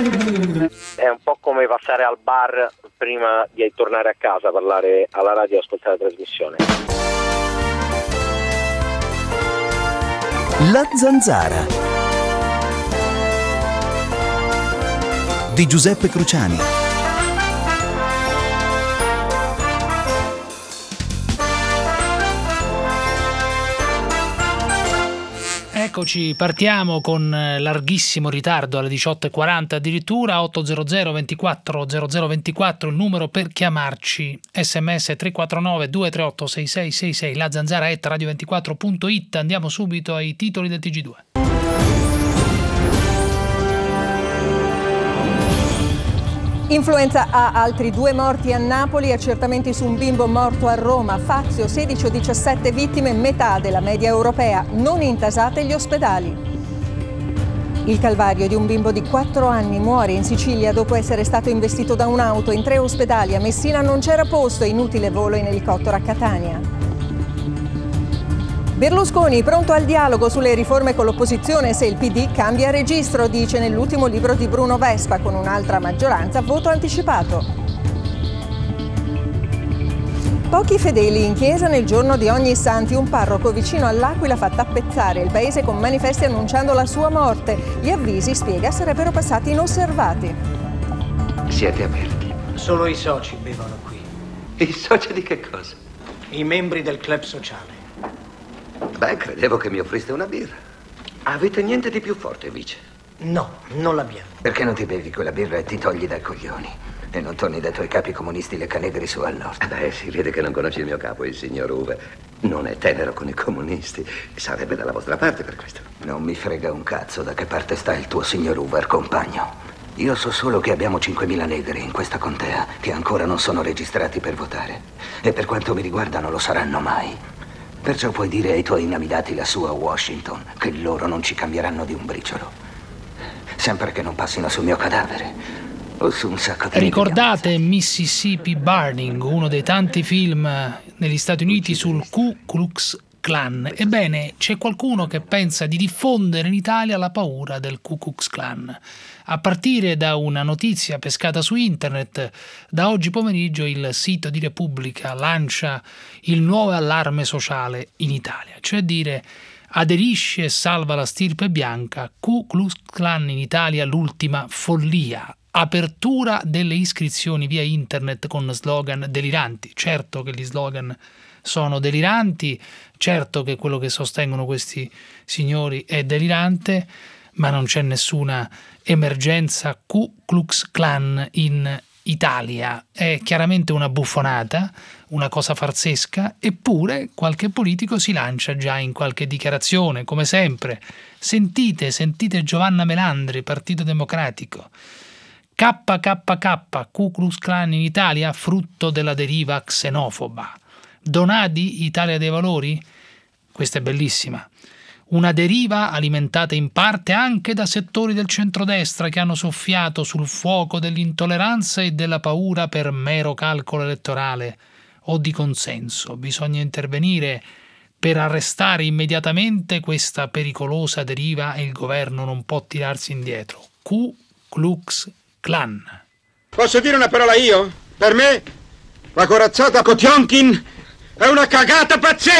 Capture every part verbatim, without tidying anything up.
È un po' come passare al bar prima di tornare a casa, parlare alla radio e ascoltare la trasmissione. La Zanzara di Giuseppe Cruciani. Eccoci, partiamo con larghissimo ritardo alle diciotto e quaranta addirittura. Otto zero zero ventiquattro zero zero ventiquattro il numero per chiamarci. Sms tre quattro nove due tre otto sei sei sei sei, la zanzara at radio ventiquattro punto it. Andiamo subito ai titoli del T G due. Influenza A, altri due morti a Napoli, accertamenti su un bimbo morto a Roma, Fazio sedici o diciassette vittime, metà della media europea, non intasate gli ospedali. Il calvario di un bimbo di quattro anni muore in Sicilia dopo essere stato investito da un'auto. In tre ospedali a Messina non c'era posto, inutile volo in elicottero a Catania. Berlusconi pronto al dialogo sulle riforme con l'opposizione se il P D cambia registro, dice nell'ultimo libro di Bruno Vespa, con un'altra maggioranza, voto anticipato. Pochi fedeli in chiesa nel giorno di Ognissanti, un parroco vicino all'Aquila fa tappezzare il paese con manifesti annunciando la sua morte. Gli avvisi, spiega, sarebbero passati inosservati. Siete aperti? Solo i soci bevono qui. I soci di che cosa? I membri del club sociale. Beh, credevo che mi offriste una birra. Avete niente di più forte, vice? No, non l'abbiamo. Perché non ti bevi quella birra e ti togli dai coglioni? E non torni dai tuoi capi comunisti leccanegri su al nord? Beh, si vede che non conosci il mio capo, il signor Hoover. Non è tenero con i comunisti. Sarebbe dalla vostra parte per questo. Non mi frega un cazzo da che parte sta il tuo signor Hoover, compagno. Io so solo che abbiamo cinquemila negri in questa contea che ancora non sono registrati per votare. E per quanto mi riguarda non lo saranno mai. Perciò puoi dire ai tuoi inamidati lassù a Washington che loro non ci cambieranno di un briciolo. Sempre che non passino sul mio cadavere o su un sacco di... Ricordate Mississippi Burning, uno dei tanti film negli Stati Uniti sul Ku Klux Klan? Ebbene, c'è qualcuno che pensa di diffondere in Italia la paura del Ku Klux Klan. A partire da una notizia pescata su internet, da oggi pomeriggio il sito di Repubblica lancia il nuovo allarme sociale in Italia, cioè dire: aderisci e salva la stirpe bianca, Ku Klux Klan in Italia l'ultima follia. Apertura delle iscrizioni via internet con slogan deliranti. Certo che gli slogan sono deliranti, certo che quello che sostengono questi signori è delirante, ma non c'è nessuna emergenza Ku Klux Klan in Italia. È chiaramente una buffonata, una cosa farsesca, eppure qualche politico si lancia già in qualche dichiarazione, come sempre. Sentite, sentite Giovanna Melandri, Partito Democratico. K K K, Ku Klux Klan in Italia, frutto della deriva xenofoba. Donadi, Italia dei Valori? Questa è bellissima. Una deriva alimentata in parte anche da settori del centrodestra che hanno soffiato sul fuoco dell'intolleranza e della paura per mero calcolo elettorale o di consenso. Bisogna intervenire per arrestare immediatamente questa pericolosa deriva e il governo non può tirarsi indietro. Ku Klux Klan. Posso dire una parola io? Per me la corazzata Kotionkin è una cagata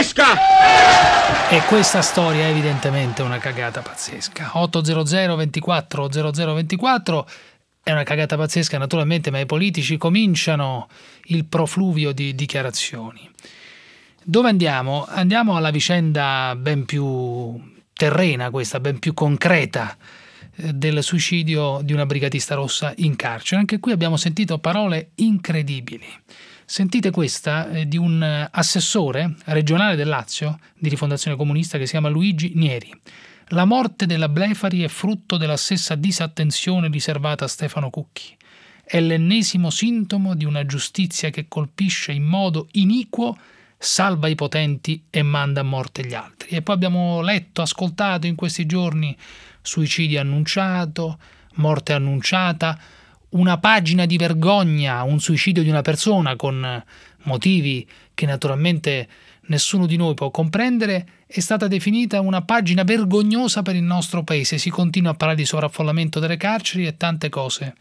pazzesca! E questa storia è evidentemente una cagata pazzesca. otto zero zero ventiquattro zero zero ventiquattro è una cagata pazzesca naturalmente, ma i politici cominciano il profluvio di dichiarazioni. Dove andiamo? Andiamo alla vicenda ben più terrena, questa, ben più concreta, del suicidio di una brigatista rossa in carcere. Anche qui abbiamo sentito parole incredibili. Sentite questa eh, di un assessore regionale del Lazio di Rifondazione Comunista che si chiama Luigi Nieri. La morte della Blefari è frutto della stessa disattenzione riservata a Stefano Cucchi. È l'ennesimo sintomo di una giustizia che colpisce in modo iniquo, salva i potenti e manda a morte gli altri. E poi abbiamo letto, ascoltato in questi giorni suicidio annunciato, morte annunciata, una pagina di vergogna, un suicidio di una persona con motivi che naturalmente nessuno di noi può comprendere, è stata definita una pagina vergognosa per il nostro paese. Si continua a parlare di sovraffollamento delle carceri e tante cose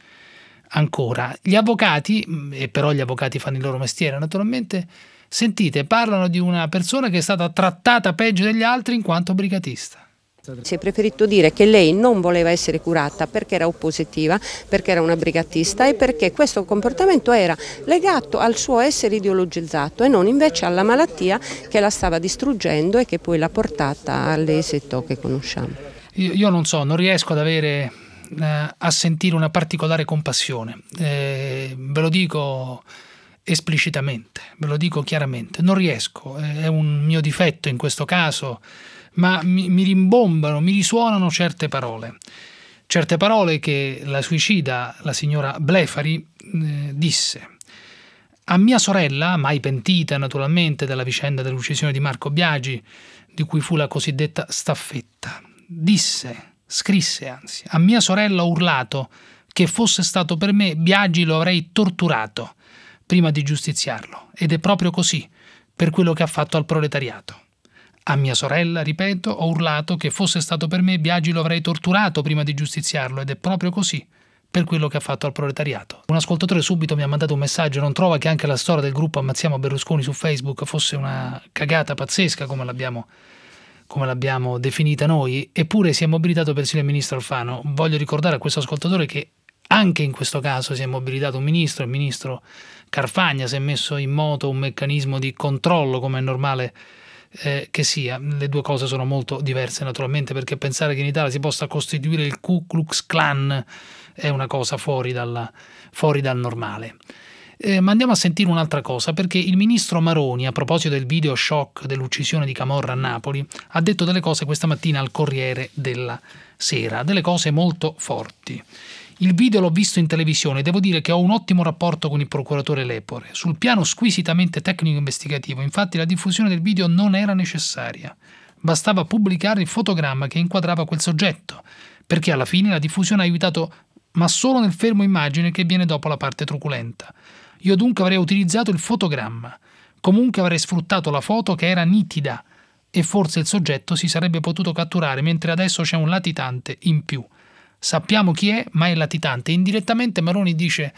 ancora. Gli avvocati, e però gli avvocati fanno il loro mestiere naturalmente, sentite, parlano di una persona che è stata trattata peggio degli altri in quanto brigatista. Si è preferito dire che lei non voleva essere curata perché era oppositiva, perché era una brigatista e perché questo comportamento era legato al suo essere ideologizzato e non invece alla malattia che la stava distruggendo e che poi l'ha portata all'esito che conosciamo. Io, io non so, non riesco ad avere, eh, a sentire una particolare compassione, eh, ve lo dico esplicitamente, ve lo dico chiaramente, non riesco, è un mio difetto in questo caso, ma mi, mi rimbombano, mi risuonano certe parole. Certe parole che la suicida, la signora Blefari, eh, disse. A mia sorella, mai pentita naturalmente della vicenda dell'uccisione di Marco Biagi, di cui fu la cosiddetta staffetta, disse, scrisse anzi, a mia sorella ho urlato che fosse stato per me Biagi lo avrei torturato prima di giustiziarlo, ed è proprio così, per quello che ha fatto al proletariato. A mia sorella, ripeto, ho urlato che fosse stato per me Biagi lo avrei torturato prima di giustiziarlo ed è proprio così, per quello che ha fatto al proletariato. Un ascoltatore subito mi ha mandato un messaggio, non trova che anche la storia del gruppo Ammazziamo Berlusconi su Facebook fosse una cagata pazzesca come l'abbiamo, come l'abbiamo definita noi, eppure si è mobilitato persino il ministro Alfano. Voglio ricordare a questo ascoltatore che anche in questo caso si è mobilitato un ministro, il ministro Carfagna si è messo in moto un meccanismo di controllo come è normale Eh, che sia. Le due cose sono molto diverse naturalmente, perché pensare che in Italia si possa costituire il Ku Klux Klan è una cosa fuori, dalla, fuori dal normale. Eh, ma andiamo a sentire un'altra cosa, perché il ministro Maroni, a proposito del video shock dell'uccisione di Camorra a Napoli, ha detto delle cose questa mattina al Corriere della Sera, delle cose molto forti. Il video l'ho visto in televisione e devo dire che ho un ottimo rapporto con il procuratore Lepore. Sul piano squisitamente tecnico-investigativo, infatti, la diffusione del video non era necessaria. Bastava pubblicare il fotogramma che inquadrava quel soggetto, perché alla fine la diffusione ha aiutato, ma solo nel fermo immagine che viene dopo la parte truculenta. Io dunque avrei utilizzato il fotogramma. Comunque avrei sfruttato la foto che era nitida e forse il soggetto si sarebbe potuto catturare, mentre adesso c'è un latitante in più. Sappiamo chi è, ma è latitante. Indirettamente Maroni dice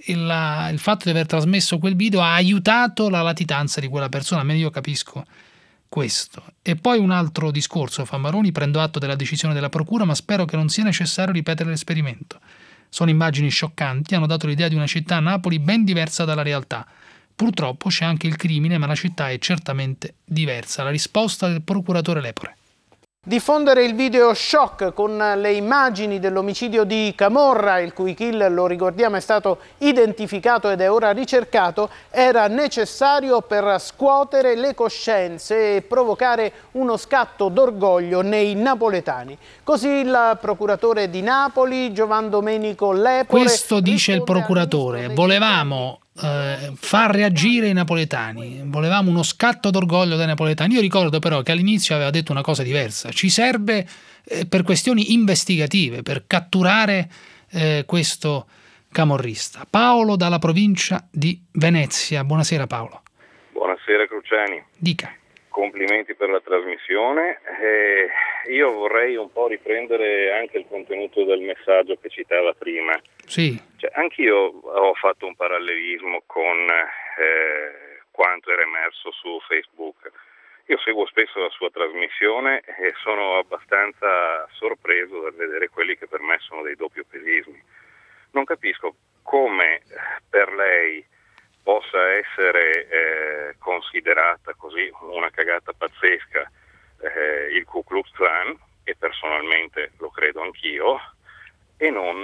il, il fatto di aver trasmesso quel video ha aiutato la latitanza di quella persona, almeno io capisco questo. E poi un altro discorso fa Maroni: prendo atto della decisione della procura, ma spero che non sia necessario ripetere l'esperimento. Sono immagini scioccanti, hanno dato l'idea di una città, Napoli, ben diversa dalla realtà. Purtroppo c'è anche il crimine, ma la città è certamente diversa. La risposta del procuratore Lepore. Diffondere il video shock con le immagini dell'omicidio di Camorra, il cui kill, lo ricordiamo, è stato identificato ed è ora ricercato, era necessario per scuotere le coscienze e provocare uno scatto d'orgoglio nei napoletani. Così il procuratore di Napoli, Giovan Domenico Lepore... Questo dice il procuratore, volevamo... Uh, far reagire i napoletani, volevamo uno scatto d'orgoglio dai napoletani. Io ricordo però che all'inizio aveva detto una cosa diversa: ci serve eh, per questioni investigative, per catturare eh, questo camorrista. Paolo dalla provincia di Venezia. Buonasera Paolo. Buonasera Cruciani. Dica. Complimenti per la trasmissione. Eh, io vorrei un po' riprendere anche il contenuto del messaggio che citava prima. Sì. Cioè, anch'io ho fatto un parallelismo con eh, quanto era emerso su Facebook. Io seguo spesso la sua trasmissione e sono abbastanza sorpreso dal vedere quelli che per me sono dei doppiopesismi. Non capisco come per lei possa essere eh, considerata così una cagata pazzesca eh, il Ku Klux Klan, e personalmente lo credo anch'io, e non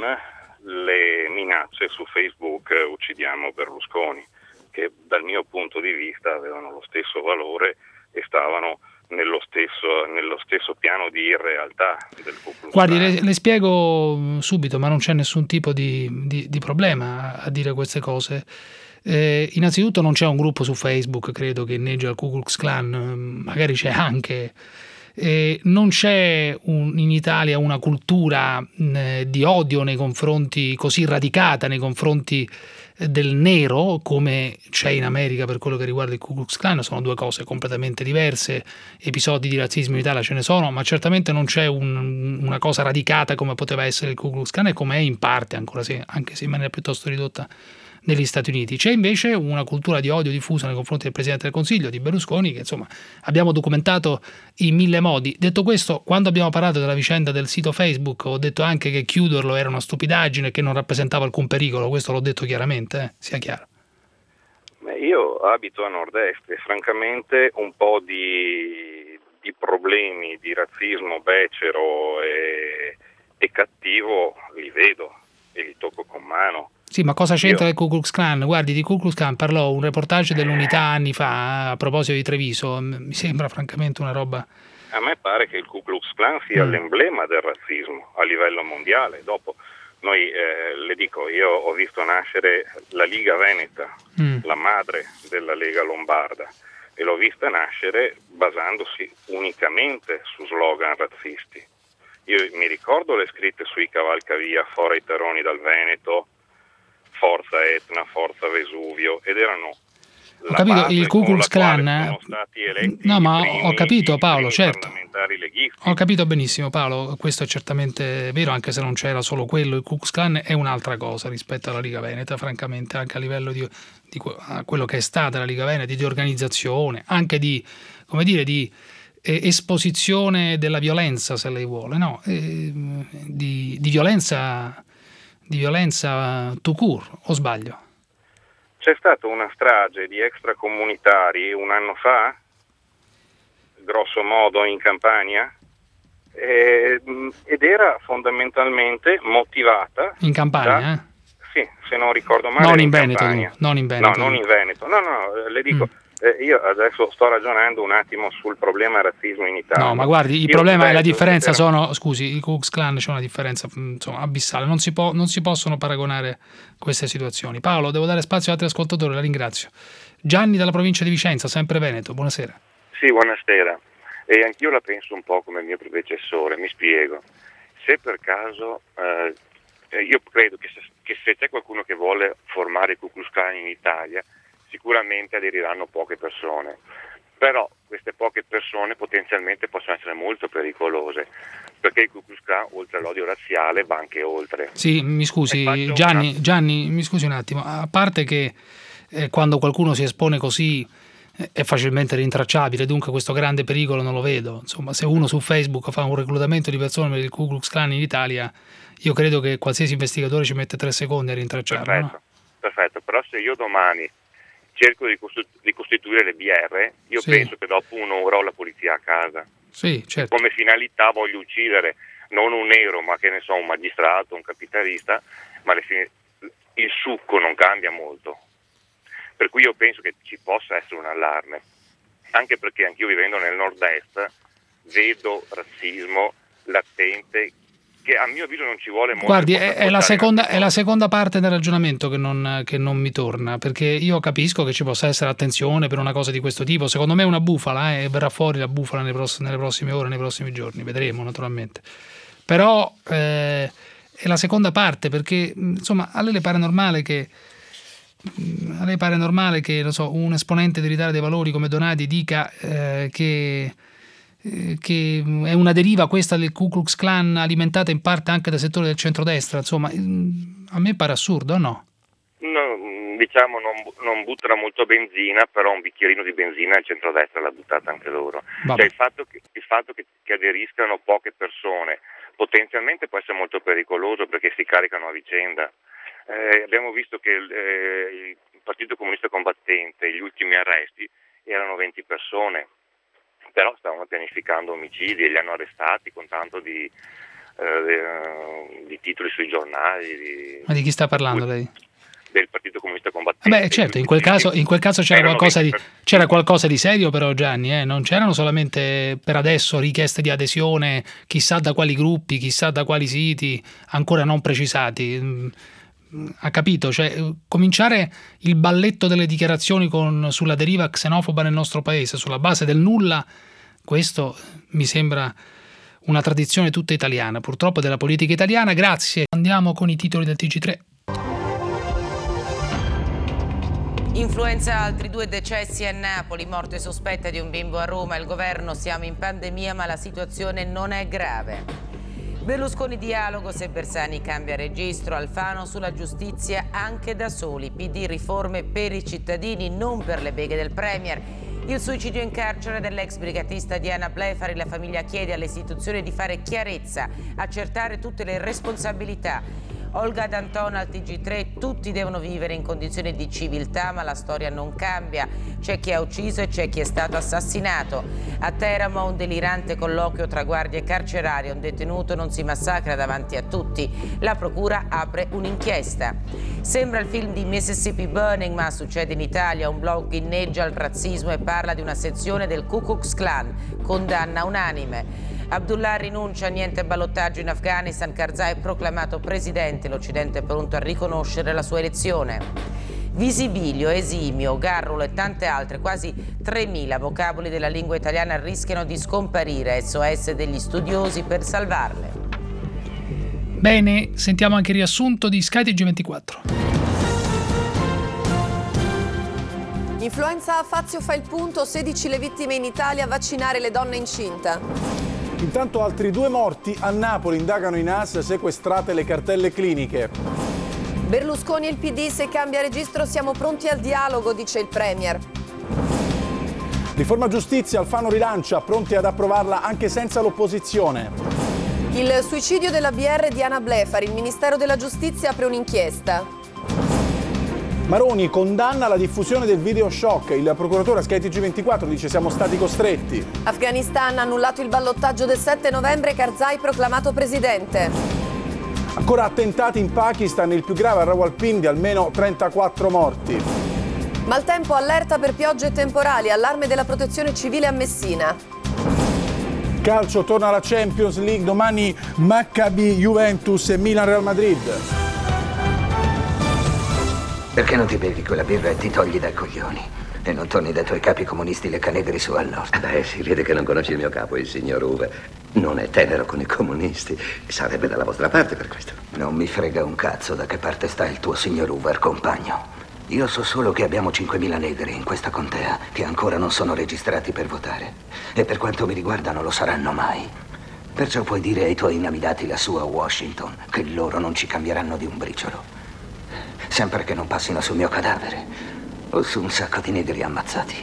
le minacce su Facebook eh, uccidiamo Berlusconi, che dal mio punto di vista avevano lo stesso valore e stavano nello stesso, nello stesso piano di irrealtà del Ku Klux Klan. Guardi, le, le spiego subito, ma non c'è nessun tipo di, di, di problema a dire queste cose. Eh, innanzitutto non c'è un gruppo su Facebook, credo, che inneggia al Ku Klux Klan, magari c'è anche, Eh, non c'è un, in Italia una cultura eh, di odio nei confronti, così radicata nei confronti eh, del nero come c'è in America per quello che riguarda il Ku Klux Klan. Sono due cose completamente diverse, episodi di razzismo in Italia ce ne sono, ma certamente non c'è un, una cosa radicata come poteva essere il Ku Klux Klan e come è in parte, ancora se, anche se in maniera piuttosto ridotta, negli Stati Uniti. C'è invece una cultura di odio diffusa nei confronti del Presidente del Consiglio, di Berlusconi, che insomma abbiamo documentato in mille modi. Detto questo, quando abbiamo parlato della vicenda del sito Facebook ho detto anche che chiuderlo era una stupidaggine, che non rappresentava alcun pericolo, questo l'ho detto chiaramente, eh? Sia chiaro. Io abito a nord-est e francamente un po' di, di problemi di razzismo becero e, e cattivo li vedo e li tocco con mano. Sì, ma cosa c'entra Io... il Ku Klux Klan? Guardi, di Ku Klux Klan parlò un reportage dell'Unità anni fa a proposito di Treviso. Mi sembra francamente una roba... A me pare che il Ku Klux Klan sia mm. l'emblema del razzismo a livello mondiale. Dopo, noi, eh, le dico, io ho visto nascere la Liga Veneta, mm. la madre della Lega Lombarda, e l'ho vista nascere basandosi unicamente su slogan razzisti. Io mi ricordo le scritte sui cavalcavia, fora i terroni dal Veneto, Forza Etna, Forza Vesuvio, ed erano ho capito il Ku Klux Klan. No, ma ho capito Paolo, certo. Ho capito benissimo Paolo, questo è certamente vero, anche se non c'era solo quello. Il Ku Klux Klan è un'altra cosa rispetto alla Liga Veneta, francamente, anche a livello di, di a quello che è stata la Liga Veneta, di organizzazione, anche di, come dire, di eh, esposizione della violenza, se lei vuole, no? Eh, di, di violenza di violenza tout court, o sbaglio? C'è stata una strage di extracomunitari un anno fa, grosso modo in Campania, eh, ed era fondamentalmente motivata... In Campania, da, eh? Sì, se non ricordo male. Non in, in Veneto, non in Veneto. No, non in Veneto. No, no, le dico... Mm. Eh, io adesso sto ragionando un attimo sul problema razzismo in Italia. No, ma guardi, il io problema è la differenza, era... sono, scusi, il Ku Klux Klan c'è una differenza insomma, abissale, non si, può, non si possono paragonare queste situazioni. Paolo, devo dare spazio ad altri ascoltatori, la ringrazio. Gianni dalla provincia di Vicenza, sempre Veneto, buonasera. Sì, buonasera. E anch'io la penso un po' come il mio predecessore, mi spiego. Se per caso, eh, io credo che se, che se c'è qualcuno che vuole formare il Ku Klux Klan in Italia, sicuramente aderiranno poche persone, però queste poche persone potenzialmente possono essere molto pericolose, perché il Ku Klux Klan oltre all'odio razziale va anche oltre. Sì, mi scusi Gianni, una... Gianni, mi scusi un attimo, a parte che eh, quando qualcuno si espone così eh, è facilmente rintracciabile, dunque questo grande pericolo non lo vedo. Insomma, se uno su Facebook fa un reclutamento di persone per il Ku Klux Klan in Italia, io credo che qualsiasi investigatore ci mette tre secondi a rintracciarlo. Perfetto, no? perfetto, però se io domani cerco di, costitu- di costituire le B R, io sì. penso che dopo un'ora ho la polizia a casa. Sì, certo. Come finalità voglio uccidere non un nero, ma che ne so, un magistrato, un capitalista, ma le fin- il succo non cambia molto. Per cui io penso che ci possa essere un allarme, anche perché anch'io vivendo nel nord-est vedo razzismo latente, che a mio avviso non ci vuole molto. Guardi, è, è, la seconda, è la seconda parte del ragionamento che non, che non mi torna, perché io capisco che ci possa essere attenzione per una cosa di questo tipo. Secondo me è una bufala, eh, e verrà fuori la bufala nelle, pross- nelle prossime ore, nei prossimi giorni, vedremo naturalmente. Però eh, è la seconda parte, perché insomma a lei le pare normale che a lei pare normale che non so, un esponente dell'Italia dei Valori come Donati dica eh, che che è una deriva questa del Ku Klux Klan alimentata in parte anche dal settore del centrodestra, insomma a me pare assurdo, o no? No, diciamo non, non buttano molto benzina, però un bicchierino di benzina il centrodestra l'ha buttata anche loro. Cioè, il fatto, che, il fatto che, che aderiscano poche persone potenzialmente può essere molto pericoloso perché si caricano a vicenda. Eh, abbiamo visto che eh, il Partito Comunista Combattente, gli ultimi arresti erano venti persone, però stavano pianificando omicidi e li hanno arrestati con tanto di, eh, di titoli sui giornali. Di, Ma di chi sta parlando lei? Del Partito Comunista Combattente. Beh, certo, in quel caso, in quel caso c'era, qualcosa di, c'era qualcosa di serio però, Gianni, eh? Non c'erano solamente per adesso richieste di adesione, chissà da quali gruppi, chissà da quali siti, ancora non precisati. Ha capito? Cioè, cominciare il balletto delle dichiarazioni con, sulla deriva xenofoba nel nostro paese sulla base del nulla, questo mi sembra una tradizione tutta italiana, purtroppo della politica italiana. Grazie. Andiamo con i titoli del T G tre. Influenza, altri due decessi a Napoli, morte sospetta di un bimbo a Roma. Il governo: siamo in pandemia ma la situazione non è grave. Berlusconi dialogo, se Bersani cambia registro. Alfano sulla giustizia anche da soli. P D riforme per i cittadini, non per le beghe del Premier. Il suicidio in carcere dell'ex brigatista Diana Blefari. La famiglia chiede alle istituzioni di fare chiarezza, accertare tutte le responsabilità. Olga D'Antona al T G tre, tutti devono vivere in condizioni di civiltà ma la storia non cambia. C'è chi ha ucciso e c'è chi è stato assassinato. A Teramo un delirante colloquio tra guardie carcerarie, un detenuto non si massacra davanti a tutti. La procura apre un'inchiesta. Sembra il film di Mississippi Burning ma succede in Italia. Un blog inneggia al razzismo e parla di una sezione del Ku Klux Klan. Condanna unanime. Abdullah rinuncia, niente ballottaggio in Afghanistan. Karzai è proclamato presidente, l'Occidente è pronto a riconoscere la sua elezione. Visibilio, esimio, garrulo e tante altre, quasi tremila vocaboli della lingua italiana rischiano di scomparire. S O S degli studiosi per salvarle. Bene, sentiamo anche il riassunto di Sky T G ventiquattro. Influenza a Fazio fa il punto, sedici le vittime in Italia, vaccinare le donne incinta. Intanto altri due morti a Napoli, indagano i N A S, sequestrate le cartelle cliniche. Berlusconi e il P D, se cambia registro siamo pronti al dialogo, dice il Premier. Riforma giustizia, Alfano rilancia, pronti ad approvarla anche senza l'opposizione. Il suicidio della B R Diana Blefari, il Ministero della Giustizia apre un'inchiesta. Maroni condanna la diffusione del video shock, il procuratore a Sky T G ventiquattro dice siamo stati costretti. Afghanistan, annullato il ballottaggio del sette novembre, Karzai proclamato presidente. Ancora attentati in Pakistan, il più grave a Rawalpindi, almeno trentaquattro morti. Maltempo, allerta per piogge e temporali, allarme della protezione civile a Messina. Calcio, torna alla Champions League, domani Maccabi, Juventus e Milan Real Madrid. Perché non ti bevi quella birra e ti togli dai coglioni? E non torni dai tuoi capi comunisti leccanegri su al nord? Beh, si vede che non conosci il mio capo, il signor Uwe. Non è tenero con i comunisti. Sarebbe dalla vostra parte per questo. Non mi frega un cazzo da che parte sta il tuo signor Uwe, compagno. Io so solo che abbiamo cinquemila negri in questa contea che ancora non sono registrati per votare. E per quanto mi riguarda non lo saranno mai. Perciò puoi dire ai tuoi inamidati lassù a Washington che loro non ci cambieranno di un briciolo. Sempre che non passino sul mio cadavere o su un sacco di negri ammazzati.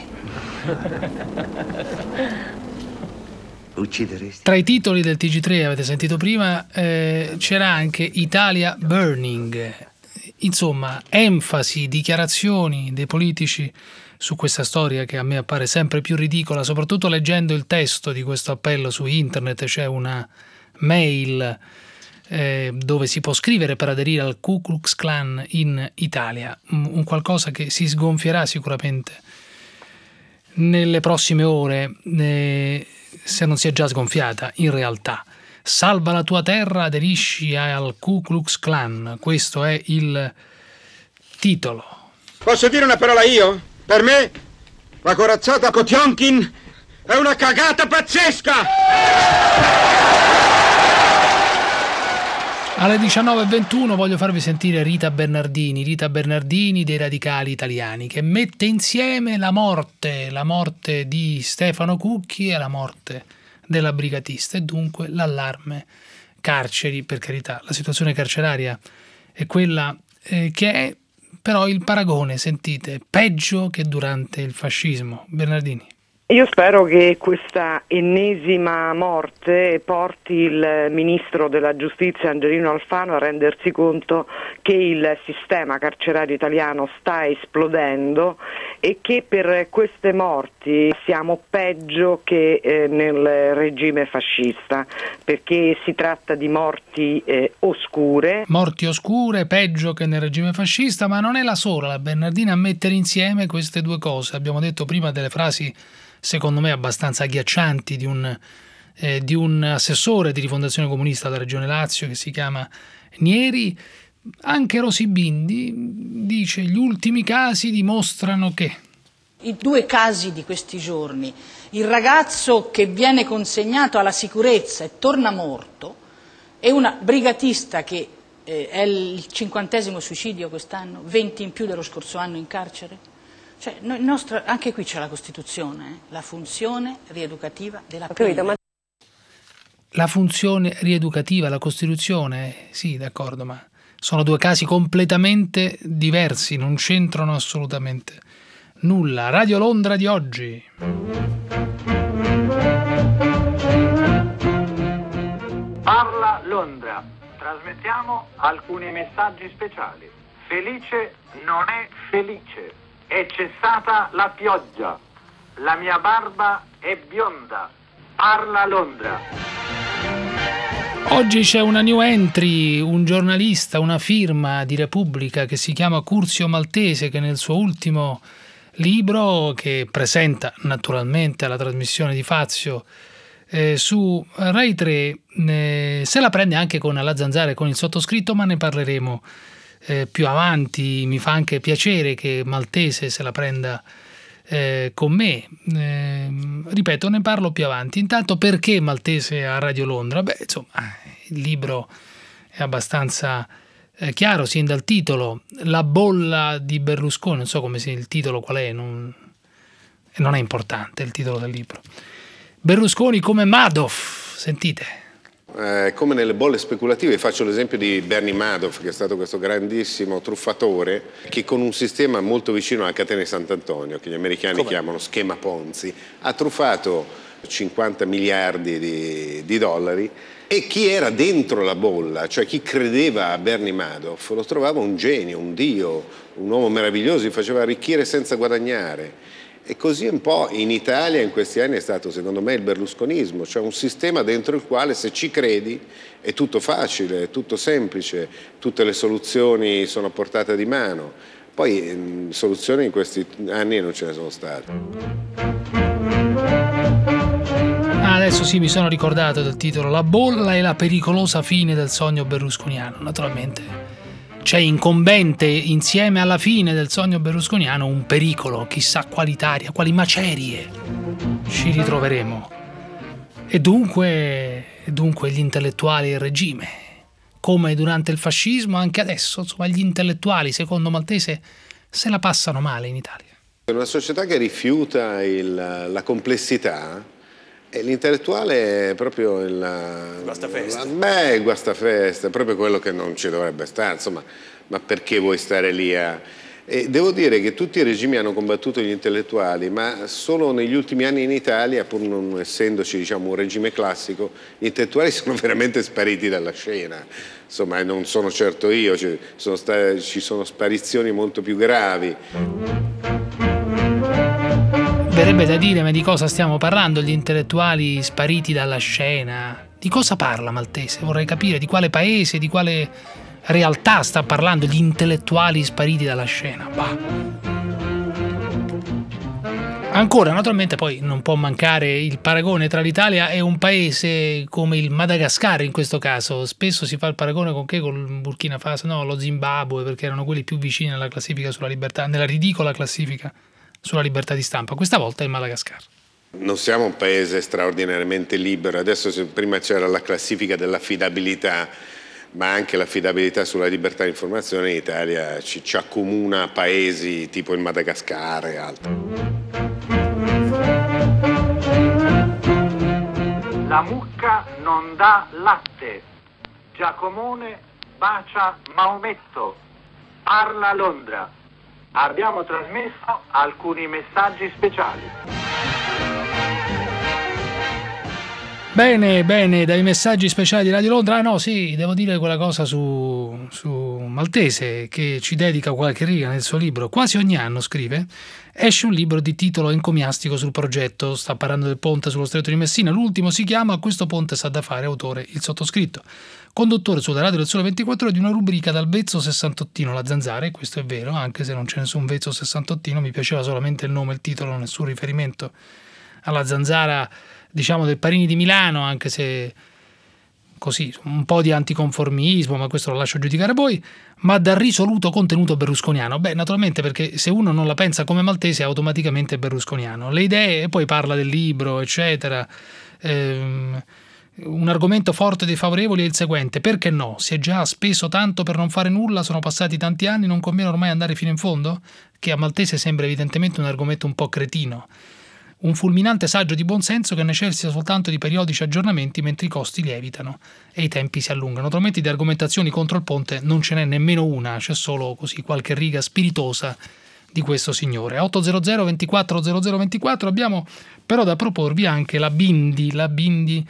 Uccideresti? Tra i titoli del T G tre, avete sentito prima, eh, c'era anche Italia Burning. Insomma, enfasi, dichiarazioni dei politici su questa storia che a me appare sempre più ridicola, soprattutto leggendo il testo di questo appello su internet. C'è una mail Eh, dove si può scrivere per aderire al Ku Klux Klan in Italia, un, un qualcosa che si sgonfierà sicuramente nelle prossime ore, eh, se non si è già sgonfiata in realtà. Salva la tua terra, aderisci al Ku Klux Klan, questo è il titolo. Posso dire una parola io? Per me la corazzata Potionkin è una cagata pazzesca! Alle diciannove e ventuno voglio farvi sentire Rita Bernardini, Rita Bernardini dei Radicali Italiani, che mette insieme la morte, la morte di Stefano Cucchi e la morte della brigatista e dunque l'allarme carceri. Per carità, la situazione carceraria è quella eh, che è, però il paragone, sentite, peggio che durante il fascismo. Bernardini. Io spero che questa ennesima morte porti il ministro della giustizia Angelino Alfano a rendersi conto che il sistema carcerario italiano sta esplodendo e che per queste morti siamo peggio che eh, nel regime fascista, perché si tratta di morti eh, oscure. Morti oscure, peggio che nel regime fascista, ma non è la sola la Bernardini a mettere insieme queste due cose. Abbiamo detto prima delle frasi secondo me abbastanza agghiaccianti di un, eh, di un assessore di Rifondazione Comunista della Regione Lazio che si chiama Nieri. Anche Rosy Bindi dice: gli ultimi casi dimostrano che... I due casi di questi giorni, il ragazzo che viene consegnato alla sicurezza e torna morto e una brigatista che eh, è il cinquantesimo suicidio quest'anno, venti in più dello scorso anno in carcere. Cioè, noi, nostro, anche qui c'è la Costituzione, eh, la funzione rieducativa della pena. La funzione rieducativa, la Costituzione, sì, d'accordo, ma sono due casi completamente diversi, non c'entrano assolutamente nulla. Radio Londra di oggi. Parla Londra. Trasmettiamo alcuni messaggi speciali. Felice non è felice. È cessata la pioggia. La mia barba è bionda. Parla Londra. Oggi c'è una new entry, un giornalista, una firma di Repubblica che si chiama Curzio Maltese, che nel suo ultimo libro, che presenta naturalmente alla trasmissione di Fazio eh, su Rai tre, eh, se la prende anche con La Zanzara e con il sottoscritto, ma ne parleremo eh, più avanti. Mi fa anche piacere che Maltese se la prenda eh, con me, eh, ripeto, ne parlo più avanti. Intanto, perché Maltese a Radio Londra? Beh, insomma, il libro è abbastanza eh, chiaro sin dal titolo, La bolla di Berlusconi. Non so come sia il titolo, qual è, non, non è importante il titolo del libro. Berlusconi come Madoff, sentite. Eh, come nelle bolle speculative, faccio l'esempio di Bernie Madoff, che è stato questo grandissimo truffatore che, con un sistema molto vicino alla catena di Sant'Antonio, che gli americani come? chiamano schema Ponzi, ha truffato cinquanta miliardi di, di dollari, e chi era dentro la bolla, cioè chi credeva a Bernie Madoff, lo trovava un genio, un dio, un uomo meraviglioso, gli faceva arricchire senza guadagnare. E così un po' in Italia in questi anni è stato, secondo me, il berlusconismo, cioè un sistema dentro il quale, se ci credi, è tutto facile, è tutto semplice, tutte le soluzioni sono a portata di mano. Poi mh, soluzioni in questi anni non ce ne sono state. Ah, adesso sì, mi sono ricordato del titolo, La bolla e la pericolosa fine del sogno berlusconiano. Naturalmente c'è incombente, insieme alla fine del sogno berlusconiano, un pericolo, chissà quali taria, quali macerie ci ritroveremo. E dunque, dunque gli intellettuali e il regime, come durante il fascismo, anche adesso, insomma, gli intellettuali, secondo Maltese, se la passano male in Italia. È una società che rifiuta il, la complessità. E l'intellettuale è proprio il guastafeste. Beh, il guastafeste, è proprio quello che non ci dovrebbe stare, insomma, ma perché vuoi stare lì a... E devo dire che tutti i regimi hanno combattuto gli intellettuali, ma solo negli ultimi anni in Italia, pur non essendoci, diciamo, un regime classico, gli intellettuali sono veramente spariti dalla scena. Insomma, e non sono certo io, ci sono, sta... ci sono sparizioni molto più gravi. Verrebbe da dire, ma di cosa stiamo parlando? Gli intellettuali spariti dalla scena? Di cosa parla Maltese? Vorrei capire di quale paese, di quale realtà sta parlando gli intellettuali spariti dalla scena. Bah. Ancora, naturalmente, poi non può mancare il paragone tra l'Italia e un paese come il Madagascar in questo caso. Spesso si fa il paragone con che? Con il Burkina Faso, no, lo Zimbabwe, perché erano quelli più vicini alla classifica sulla libertà, nella ridicola classifica sulla libertà di stampa. Questa volta è il Madagascar. Non siamo un paese straordinariamente libero. Adesso, prima c'era la classifica dell'affidabilità, ma anche l'affidabilità sulla libertà di informazione in Italia ci, ci accomuna a paesi tipo il Madagascar e altri. La mucca non dà latte. Giacomone bacia Maometto. Parla Londra. Abbiamo trasmesso alcuni messaggi speciali. Bene, bene, dai messaggi speciali di Radio Londra. Ah no, sì, devo dire quella cosa su, su Maltese, che ci dedica qualche riga nel suo libro. Quasi ogni anno, scrive, esce un libro di titolo encomiastico sul progetto. Sta parlando del ponte sullo Stretto di Messina. L'ultimo si chiama Questo ponte sa da fare, autore il sottoscritto. Conduttore sulla radio del Sole ventiquattro Ore di una rubrica dal vezzo sessantottino La Zanzara, e questo è vero, anche se non c'è nessun vezzo sessantottino, mi piaceva solamente il nome e il titolo, nessun riferimento alla Zanzara, diciamo, del Parini di Milano, anche se così, un po' di anticonformismo, ma questo lo lascio giudicare voi, ma dal risoluto contenuto berlusconiano. Beh, naturalmente, perché se uno non la pensa come Maltese è automaticamente berlusconiano. Le idee, poi parla del libro, eccetera. Ehm, un argomento forte dei favorevoli è il seguente: perché no? Si è già speso tanto per non fare nulla, sono passati tanti anni, non conviene ormai andare fino in fondo? Che a Maltese sembra evidentemente un argomento un po' cretino. Un fulminante saggio di buonsenso che necessita soltanto di periodici aggiornamenti mentre i costi lievitano e i tempi si allungano. Naturalmente di argomentazioni contro il ponte non ce n'è nemmeno una, c'è solo così qualche riga spiritosa di questo signore. otto zero zero ventiquattro zero zero ventiquattro abbiamo però da proporvi anche la Bindi, la Bindi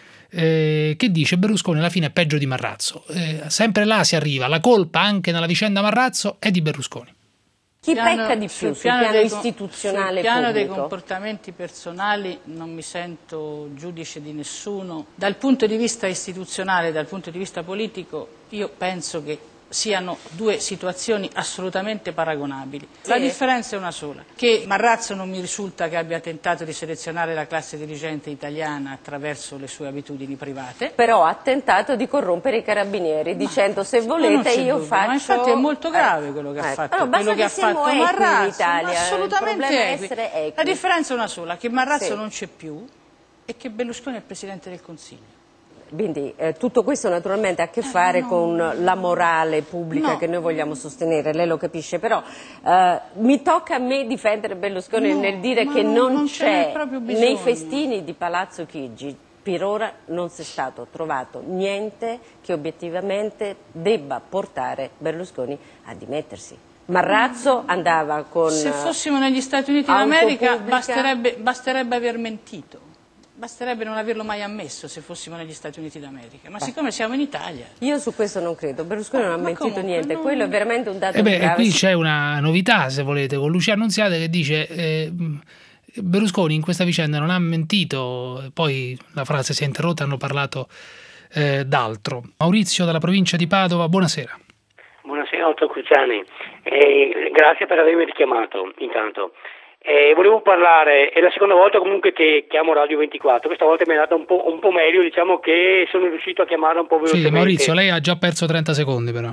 eh, che dice Berlusconi alla fine è peggio di Marrazzo. Eh, sempre là si arriva, la colpa anche nella vicenda Marrazzo è di Berlusconi. Chi piano, pecca di più sul piano, piano istituzionale sul piano pubblico? dei comportamenti personali non mi sento giudice di nessuno. Dal punto di vista istituzionale, dal punto di vista politico, io penso che siano due situazioni assolutamente paragonabili. Sì. La differenza è una sola, che Marrazzo non mi risulta che abbia tentato di selezionare la classe dirigente italiana attraverso le sue abitudini private. Però ha tentato di corrompere i carabinieri, ma dicendo se volete io dubbio, faccio... Ma infatti è molto grave quello che eh, ha fatto, allora, quello che, che ha fatto equi Marrazzo, in Italia, assolutamente equi. equi. La differenza è una sola, che Marrazzo sì. non c'è più e che Berlusconi è Presidente del Consiglio. Quindi eh, tutto questo naturalmente ha a che fare eh, no, con la morale pubblica no. che noi vogliamo sostenere, lei lo capisce, però eh, mi tocca a me difendere Berlusconi no, nel dire che non, non c'è nei festini di Palazzo Chigi, per ora non si è stato trovato niente che obiettivamente debba portare Berlusconi a dimettersi. Marrazzo andava con... Se fossimo negli Stati Uniti d'America basterebbe, basterebbe aver mentito. Basterebbe non averlo mai ammesso se fossimo negli Stati Uniti d'America, ma siccome siamo in Italia... Io su questo non credo, Berlusconi non ha mentito comunque, niente, non... quello è veramente un dato eh beh, grave. Qui c'è una novità, se volete, con Lucia Annunziata che dice eh, Berlusconi in questa vicenda non ha mentito, poi la frase si è interrotta, hanno parlato eh, d'altro. Maurizio dalla provincia di Padova, buonasera. Buonasera Otto Cruciani, eh, grazie per avermi richiamato intanto. Eh, volevo parlare, è la seconda volta comunque che chiamo Radio ventiquattro, questa volta mi è andata un po', un po' meglio, diciamo che sono riuscito a chiamarla un po' velocemente. Sì, Maurizio, lei ha già perso trenta secondi però.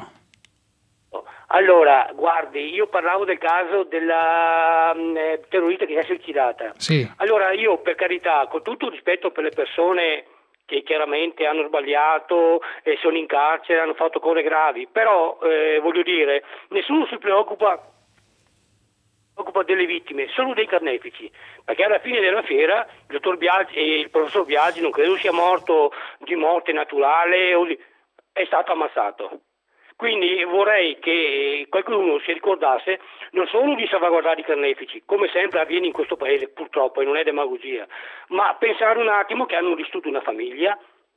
Allora, guardi, io parlavo del caso della eh, terrorista che si è suicidata. Sì. Allora io, per carità, con tutto il rispetto per le persone che chiaramente hanno sbagliato e sono in carcere, hanno fatto cose gravi, però eh, voglio dire, nessuno si preoccupa occupa delle vittime, solo dei carnefici, perché alla fine della fiera il dottor Biagi e il professor Biagi non credo sia morto di morte naturale, o di... è stato ammazzato. Quindi vorrei che qualcuno si ricordasse non solo di salvaguardare i carnefici, come sempre avviene in questo paese purtroppo e non è demagogia, ma pensare un attimo che hanno distrutto una famiglia,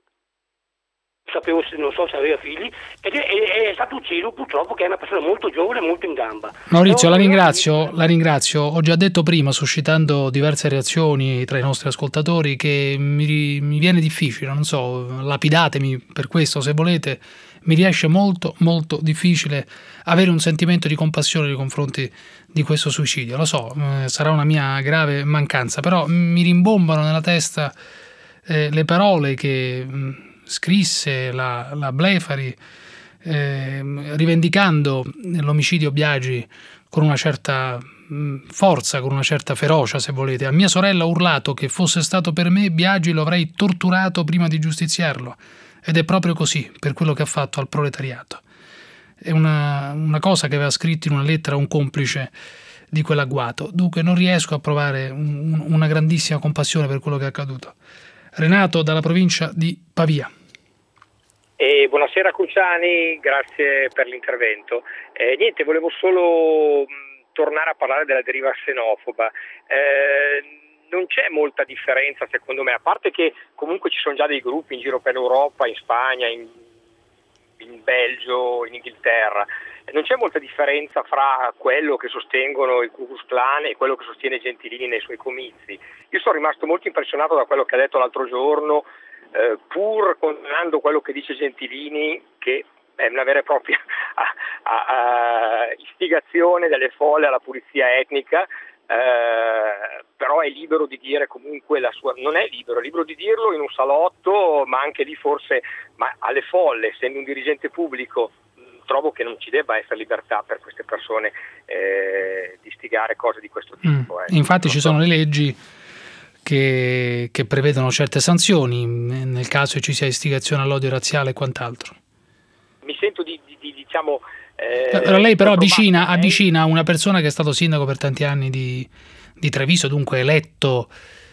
sapevo, non so se aveva figli, ed è, è stato ucciso purtroppo, che è una persona molto giovane, molto in gamba. Maurizio, Però, la ringrazio, la ringrazio. Ho già detto prima, suscitando diverse reazioni tra i nostri ascoltatori, che mi, mi viene difficile, non so, lapidatemi per questo se volete, mi riesce molto molto difficile avere un sentimento di compassione nei confronti di questo suicidio. Lo so, eh, sarà una mia grave mancanza, però mi rimbombano nella testa eh, le parole che... Mh, scrisse la, la Blefari eh, rivendicando l'omicidio Biagi con una certa mh, forza, con una certa ferocia se volete. A mia sorella ha urlato che fosse stato per me Biagi lo avrei torturato prima di giustiziarlo, ed è proprio così per quello che ha fatto al proletariato. È una, una cosa che aveva scritto in una lettera un complice di quell'agguato. Dunque non riesco a provare un, una grandissima compassione per quello che è accaduto. Renato dalla provincia di Pavia. Eh, buonasera Cruciani, grazie per l'intervento. Eh, niente, volevo solo mh, tornare a parlare della deriva xenofoba. Eh, non c'è molta differenza secondo me, a parte che comunque ci sono già dei gruppi in giro per l'Europa, in Spagna, in, in Belgio, in Inghilterra. Non c'è molta differenza fra quello che sostengono il Ku Klux Klan e quello che sostiene Gentilini nei suoi comizi. Io sono rimasto molto impressionato da quello che ha detto l'altro giorno, eh, pur condannando quello che dice Gentilini, che è una vera e propria a, a, a istigazione delle folle alla pulizia etnica, eh, però è libero di dire comunque la sua, non è libero, è libero di dirlo in un salotto, ma anche lì forse, ma alle folle, essendo un dirigente pubblico, trovo che non ci debba essere libertà per queste persone eh, di istigare cose di questo tipo. Mm. Eh. Infatti ci sono le leggi che, che prevedono certe sanzioni nel caso ci sia istigazione all'odio razziale e quant'altro. Mi sento di, di, di diciamo... Eh, allora lei però avvicina, avvicina una persona che è stato sindaco per tanti anni di, di Treviso, dunque eletto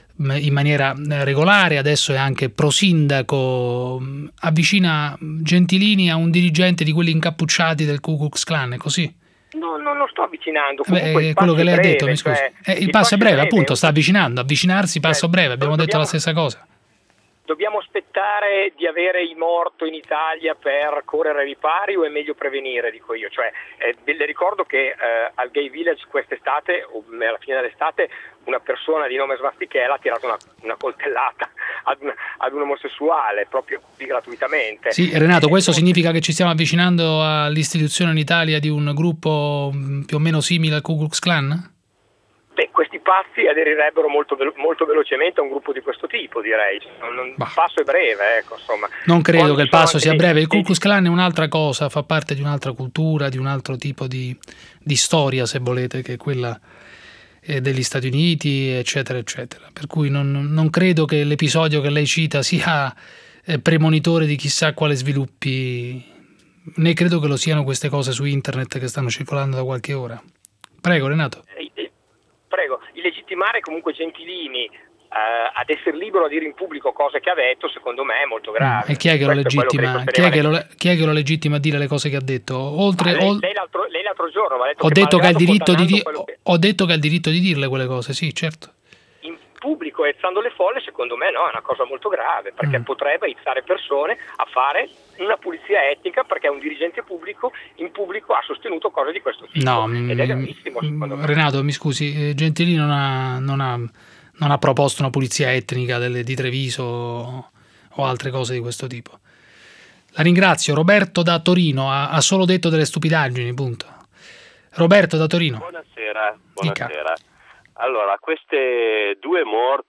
in maniera regolare, adesso è anche prosindaco, avvicina Gentilini a un dirigente di quelli incappucciati del Ku Klux Klan, è così? No, non lo sto avvicinando. Beh, il quello che lei ha detto, mi scusi. Cioè, eh, il, il passo è breve, breve, appunto, sta avvicinando, avvicinarsi, passo eh, breve, abbiamo detto dobbiamo, la stessa cosa. Dobbiamo aspettare di avere i morto in Italia per correre ai ripari o è meglio prevenire, dico io. Cioè, eh, le ricordo che eh, al Gay Village quest'estate, o alla fine dell'estate, una persona di nome Svastichela ha tirato una, una coltellata ad, una, ad un omosessuale, proprio così gratuitamente. Sì, Renato, questo eh, significa che ci stiamo avvicinando all'istituzione in Italia di un gruppo più o meno simile al Ku Klux Klan? Beh, questi passi aderirebbero molto, velo- molto velocemente a un gruppo di questo tipo, direi. Non, non, il passo è breve, ecco, insomma. Non credo Quando che il passo sia dei, breve. Il Ku dei... Klux Klan è un'altra cosa, fa parte di un'altra cultura, di un altro tipo di, di storia, se volete, che è quella eh, degli Stati Uniti, eccetera, eccetera. Per cui non, non credo che l'episodio che lei cita sia eh, premonitore di chissà quale sviluppi, né credo che lo siano queste cose su internet che stanno circolando da qualche ora. Prego, Renato. Prego, illegittimare comunque Gentilini eh, ad essere libero a dire in pubblico cose che ha detto, secondo me è molto grave. E chi è che lo legittima? Che chi, è che lo, chi è che lo legittima a dire le cose che ha detto? Oltre, ah, lei, ol... lei, l'altro, lei l'altro giorno mi ha detto ho che, detto che ha il diritto di di... che... ho detto che ha il diritto di dirle quelle cose, sì, certo. In pubblico aizzando le folle, secondo me no, è una cosa molto grave, perché mm. potrebbe aizzare persone a fare una pulizia etnica, perché un dirigente pubblico in pubblico ha sostenuto cose di questo tipo. No, ed è gravissimo, secondo me. Renato, mi scusi, eh, Gentilini non ha, non, ha, non ha proposto una pulizia etnica delle, di Treviso o, o altre cose di questo tipo. La ringrazio. Roberto da Torino ha, ha solo detto delle stupidaggini, punto. Roberto da Torino. Buonasera, buonasera. Dica. Allora, queste due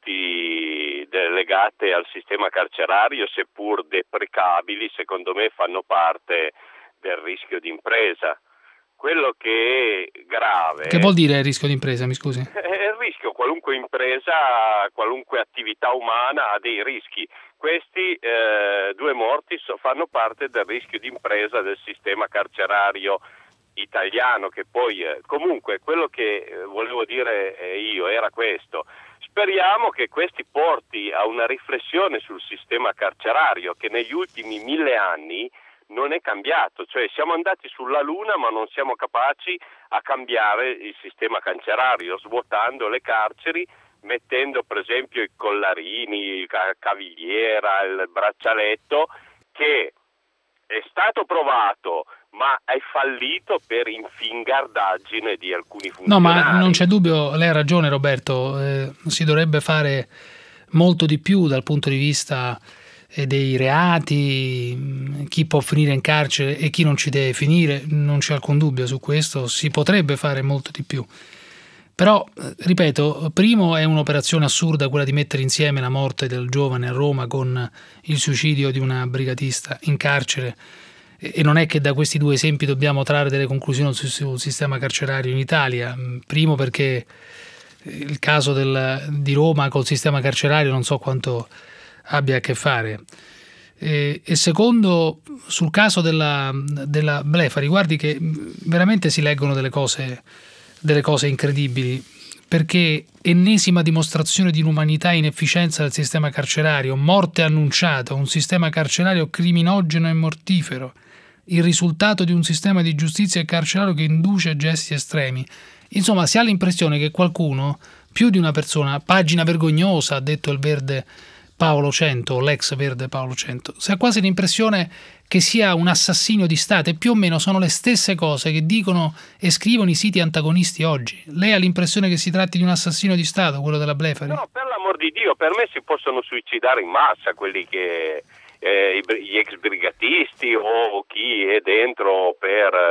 morti legate al sistema carcerario, seppur deprecabili, secondo me fanno parte del rischio d'impresa. Quello che è grave... Che vuol dire il rischio d'impresa, mi scusi? È il rischio, qualunque impresa, qualunque attività umana ha dei rischi. Questi eh, due morti so, fanno parte del rischio d'impresa del sistema carcerario italiano, che poi eh, comunque quello che eh, volevo dire eh, io era questo: speriamo che questi porti a una riflessione sul sistema carcerario, che negli ultimi mille anni non è cambiato, cioè siamo andati sulla Luna ma non siamo capaci a cambiare il sistema carcerario, svuotando le carceri, mettendo per esempio i collarini, la cavigliera, il braccialetto, che è stato provato ma è fallito per infingardaggine di alcuni funzionari. No, ma non c'è dubbio, lei ha ragione Roberto, eh, si dovrebbe fare molto di più dal punto di vista eh, dei reati, chi può finire in carcere e chi non ci deve finire, non c'è alcun dubbio su questo, si potrebbe fare molto di più. Però, ripeto, primo è un'operazione assurda quella di mettere insieme la morte del giovane a Roma con il suicidio di una brigatista in carcere, e non è che da questi due esempi dobbiamo trarre delle conclusioni sul sistema carcerario in Italia. Primo perché il caso del, di Roma col sistema carcerario non so quanto abbia a che fare. E, e secondo, sul caso della, della Blefari, guardi che veramente si leggono delle cose, delle cose incredibili, perché ennesima dimostrazione di inumanità e inefficienza del sistema carcerario, morte annunciata, un sistema carcerario criminogeno e mortifero, il risultato di un sistema di giustizia carcerario che induce a gesti estremi. Insomma, si ha l'impressione che qualcuno, più di una persona, pagina vergognosa, ha detto il Verde Paolo cento, l'ex Verde Paolo cento, si ha quasi l'impressione che sia un assassinio di Stato, e più o meno sono le stesse cose che dicono e scrivono i siti antagonisti oggi. Lei ha l'impressione che si tratti di un assassino di Stato, quello della Blefari? No, per l'amor di Dio, per me si possono suicidare in massa quelli che... Eh, gli ex brigatisti o chi è dentro per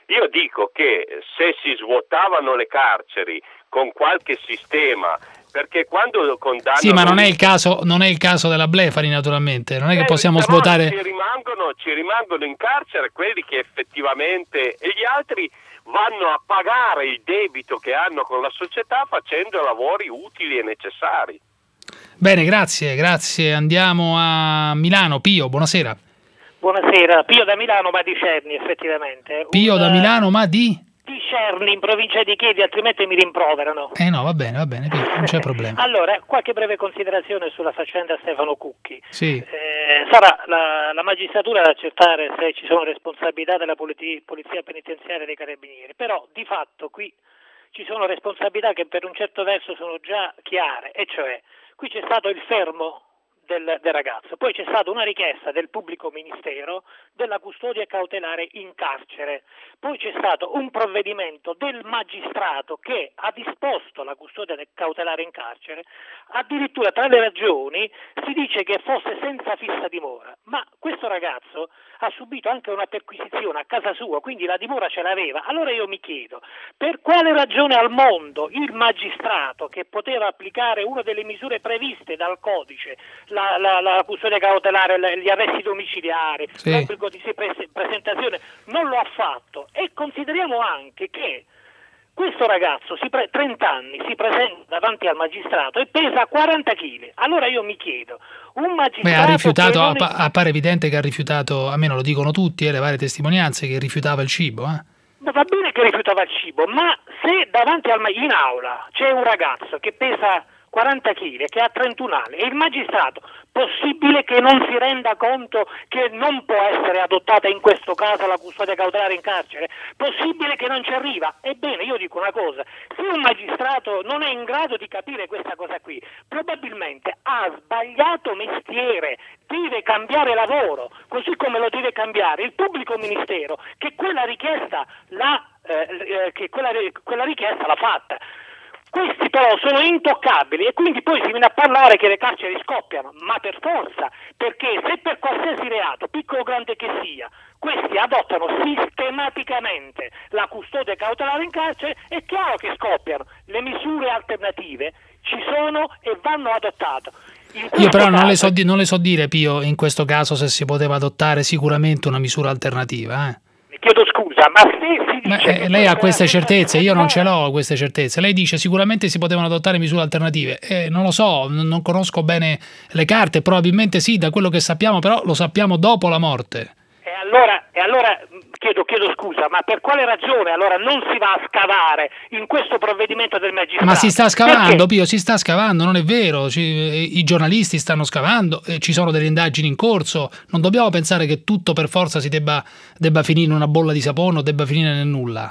Io dico che se si svuotavano le carceri con qualche sistema, perché quando condannano... Sì, ma non è il caso, non è il caso della Blefari, naturalmente, non è che eh, possiamo però svuotare... Ci rimangono, ci rimangono in carcere quelli che effettivamente... e gli altri vanno a pagare il debito che hanno con la società facendo lavori utili e necessari. Bene, grazie, grazie. Andiamo a Milano. Pio, buonasera. Buonasera, Pio da Milano, ma di Cerni effettivamente. Pio Un, da Milano, ma di? Di Cerni, in provincia di Chieti, altrimenti mi rimproverano. Eh no, va bene, va bene, Pio, non c'è problema. Allora, qualche breve considerazione sulla faccenda Stefano Cucchi. Sì. Eh, sarà la, la magistratura ad accertare se ci sono responsabilità della politi- polizia penitenziaria e dei carabinieri, però di fatto qui ci sono responsabilità che per un certo verso sono già chiare, e cioè qui c'è stato il fermo Del, del ragazzo, poi c'è stata una richiesta del pubblico ministero della custodia cautelare in carcere, poi c'è stato un provvedimento del magistrato che ha disposto la custodia cautelare in carcere, addirittura tra le ragioni si dice che fosse senza fissa dimora, ma questo ragazzo ha subito anche una perquisizione a casa sua, quindi la dimora ce l'aveva. Allora io mi chiedo, per quale ragione al mondo il magistrato, che poteva applicare una delle misure previste dal codice, la, la, la custodia cautelare, gli arresti domiciliari, sì, l'obbligo di presentazione, non lo ha fatto? E consideriamo anche che questo ragazzo, si pre- trenta anni, si presenta davanti al magistrato e pesa quaranta chili. Allora io mi chiedo, un magistrato... Beh, ha rifiutato, non... appare evidente che ha rifiutato, almeno lo dicono tutti, eh, le varie testimonianze, che rifiutava il cibo. Eh. Ma va bene che rifiutava il cibo, ma se davanti al in aula c'è un ragazzo che pesa quaranta chili, che ha trentuno anni, e il magistrato, possibile che non si renda conto che non può essere adottata in questo caso la custodia cautelare in carcere? Possibile che non ci arriva? Ebbene, io dico una cosa, se un magistrato non è in grado di capire questa cosa qui, probabilmente ha sbagliato mestiere, deve cambiare lavoro, così come lo deve cambiare il pubblico ministero, che quella richiesta l'ha, eh, che quella, quella richiesta l'ha fatta. Questi però sono intoccabili e quindi poi si viene a parlare che le carceri scoppiano, ma per forza, perché se per qualsiasi reato, piccolo o grande che sia, questi adottano sistematicamente la custodia cautelare in carcere, è chiaro che scoppiano. Le misure alternative ci sono e vanno adottate. Io però non le, so di, non le so dire, Pio, in questo caso se si poteva adottare sicuramente una misura alternativa, eh. Chiedo scusa, ma se si dice... Ma, eh, lei ha queste certezze, io non ce l'ho queste certezze. Lei dice sicuramente si potevano adottare misure alternative. Eh, non lo so, non, non conosco bene le carte, probabilmente sì, da quello che sappiamo, però lo sappiamo dopo la morte. E allora, e allora chiedo, chiedo scusa, ma per quale ragione allora non si va a scavare in questo provvedimento del magistrato? Ma si sta scavando, Perché? Pio, si sta scavando, non è vero, ci, i giornalisti stanno scavando, eh, ci sono delle indagini in corso, non dobbiamo pensare che tutto per forza si debba, debba finire in una bolla di sapone o debba finire nel nulla.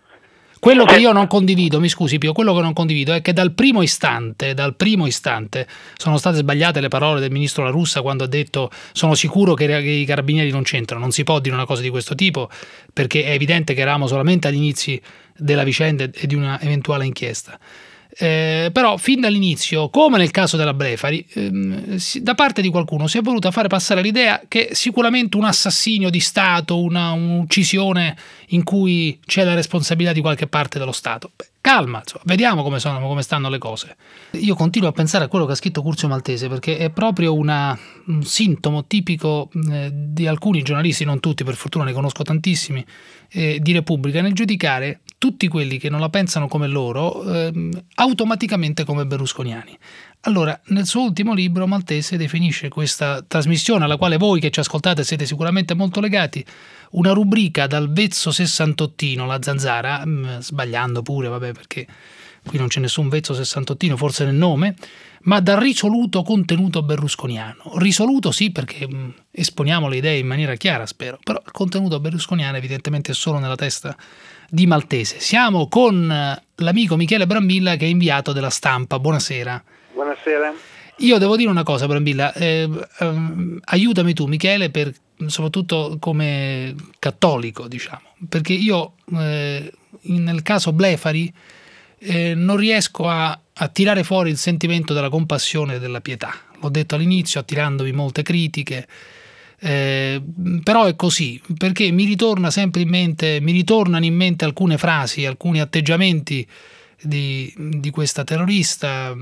Quello che io non condivido, mi scusi Pio, quello che non condivido è che dal primo istante, dal primo istante sono state sbagliate le parole del ministro La Russa quando ha detto sono sicuro che i carabinieri non c'entrano. Non si può dire una cosa di questo tipo perché è evidente che eravamo solamente agli inizi della vicenda e di una eventuale inchiesta. Eh, però fin dall'inizio, come nel caso della Blefari, ehm, si, da parte di qualcuno si è voluta fare passare l'idea che sicuramente un assassinio di Stato, una un'uccisione in cui c'è la responsabilità di qualche parte dello Stato. Beh, calma, insomma, vediamo come, sono, come stanno le cose. Io continuo a pensare a quello che ha scritto Curzio Maltese perché è proprio una, un sintomo tipico eh, di alcuni giornalisti, non tutti, per fortuna ne conosco tantissimi, eh, di Repubblica, nel giudicare tutti quelli che non la pensano come loro ehm, automaticamente come berlusconiani. Allora, nel suo ultimo libro Maltese definisce questa trasmissione, alla quale voi che ci ascoltate siete sicuramente molto legati, una rubrica dal vezzo sessantottino, la zanzara, mh, sbagliando pure, vabbè, perché qui non c'è nessun vezzo sessantottino, forse nel nome, ma dal risoluto contenuto berlusconiano. Risoluto sì, perché mh, esponiamo le idee in maniera chiara, spero, però il contenuto berlusconiano evidentemente è solo nella testa di Maltese. Siamo con l'amico Michele Brambilla che è inviato della Stampa. Buonasera. Buonasera. Io devo dire una cosa, Brambilla, eh, eh, aiutami tu Michele, per, soprattutto come cattolico, diciamo, perché io eh, nel caso Blefari eh, non riesco a, a tirare fuori il sentimento della compassione e della pietà. L'ho detto all'inizio, attirandovi molte critiche. Eh, però è così, perché mi ritorna sempre in mente, mi ritornano in mente alcune frasi, alcuni atteggiamenti di, di questa terrorista,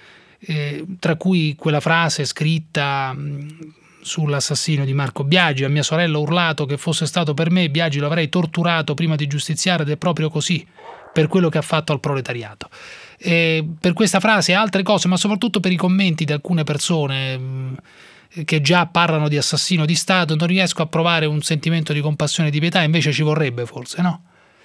eh, tra cui quella frase scritta mh, sull'assassino di Marco Biagi: a mia sorella ho urlato che fosse stato per me Biagi lo avrei torturato prima di giustiziare, ed è proprio così, per quello che ha fatto al proletariato. E per questa frase e altre cose, ma soprattutto per i commenti di alcune persone mh, che già parlano di assassino di Stato, non riesco a provare un sentimento di compassione e di pietà, invece ci vorrebbe forse, no?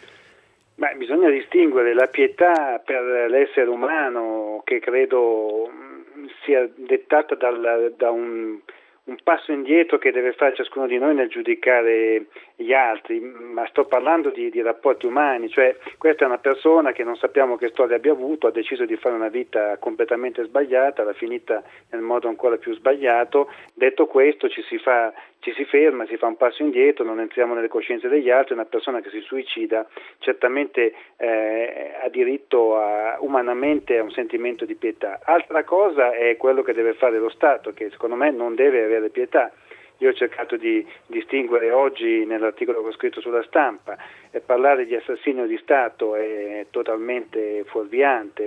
Beh, bisogna distinguere la pietà per l'essere umano, che credo sia dettata dal, da un, un passo indietro che deve fare ciascuno di noi nel giudicare gli altri, ma sto parlando di, di rapporti umani, cioè questa è una persona che non sappiamo che storia abbia avuto, ha deciso di fare una vita completamente sbagliata, l'ha finita nel modo ancora più sbagliato. Detto questo, ci si fa, ci si ferma, si fa un passo indietro, non entriamo nelle coscienze degli altri. Una persona che si suicida certamente eh, ha diritto a, umanamente a un sentimento di pietà. Altra cosa è quello che deve fare lo Stato, che secondo me non deve avere pietà. Io ho cercato di distinguere oggi nell'articolo che ho scritto sulla Stampa, e parlare di assassinio di Stato è totalmente fuorviante.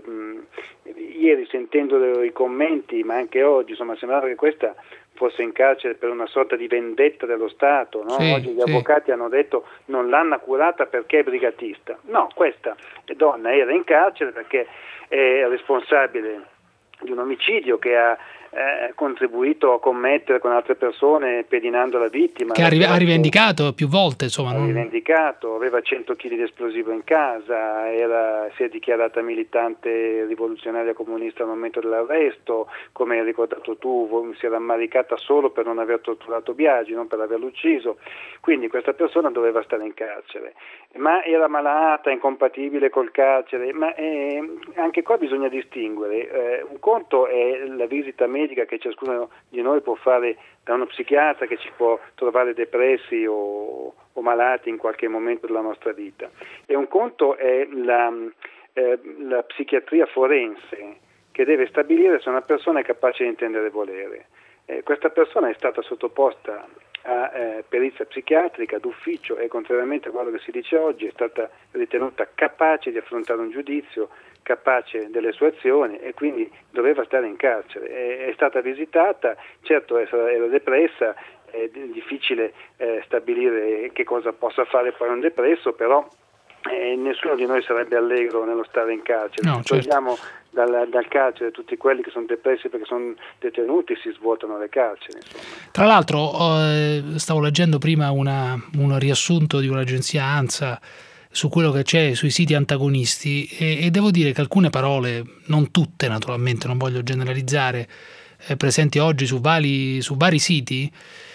Ieri, sentendo i commenti, ma anche oggi, insomma, sembrava che questa fosse in carcere per una sorta di vendetta dello Stato, no? Sì, oggi gli sì. avvocati hanno detto non l'hanno accusata perché è brigatista. No, questa donna era in carcere perché è responsabile di un omicidio che ha Eh, contribuito a commettere con altre persone, pedinando la vittima. Che ha, riv- ha rivendicato più volte, insomma. Ha non... rivendicato, aveva cento chili di esplosivo in casa, era, si è dichiarata militante rivoluzionaria comunista al momento dell'arresto, come hai ricordato tu, si era ammaricata solo per non aver torturato Biagi, non per averlo ucciso. Quindi questa persona doveva stare in carcere, ma era malata, incompatibile col carcere, ma eh, anche qua bisogna distinguere. Eh, un conto è la visita medica che ciascuno di noi può fare da uno psichiatra che ci può trovare depressi o, o malati in qualche momento della nostra vita, e un conto è la, eh, la psichiatria forense, che deve stabilire se una persona è capace di intendere e volere. Eh, questa persona è stata sottoposta a eh, perizia psichiatrica d'ufficio e, contrariamente a quello che si dice oggi, è stata ritenuta capace di affrontare un giudizio, capace delle sue azioni, e quindi doveva stare in carcere. È, è stata visitata, certo era depressa, è difficile eh, stabilire che cosa possa fare poi un depresso, però eh, nessuno di noi sarebbe allegro nello stare in carcere. No, certo. Togliamo dal, dal carcere tutti quelli che sono depressi perché sono detenuti, si svuotano le carceri. Insomma. Tra l'altro eh, stavo leggendo prima una, un riassunto di un'agenzia ANSA su quello che c'è sui siti antagonisti, e, e devo dire che alcune parole, non tutte naturalmente, non voglio generalizzare, eh, presenti oggi su vari, su vari siti,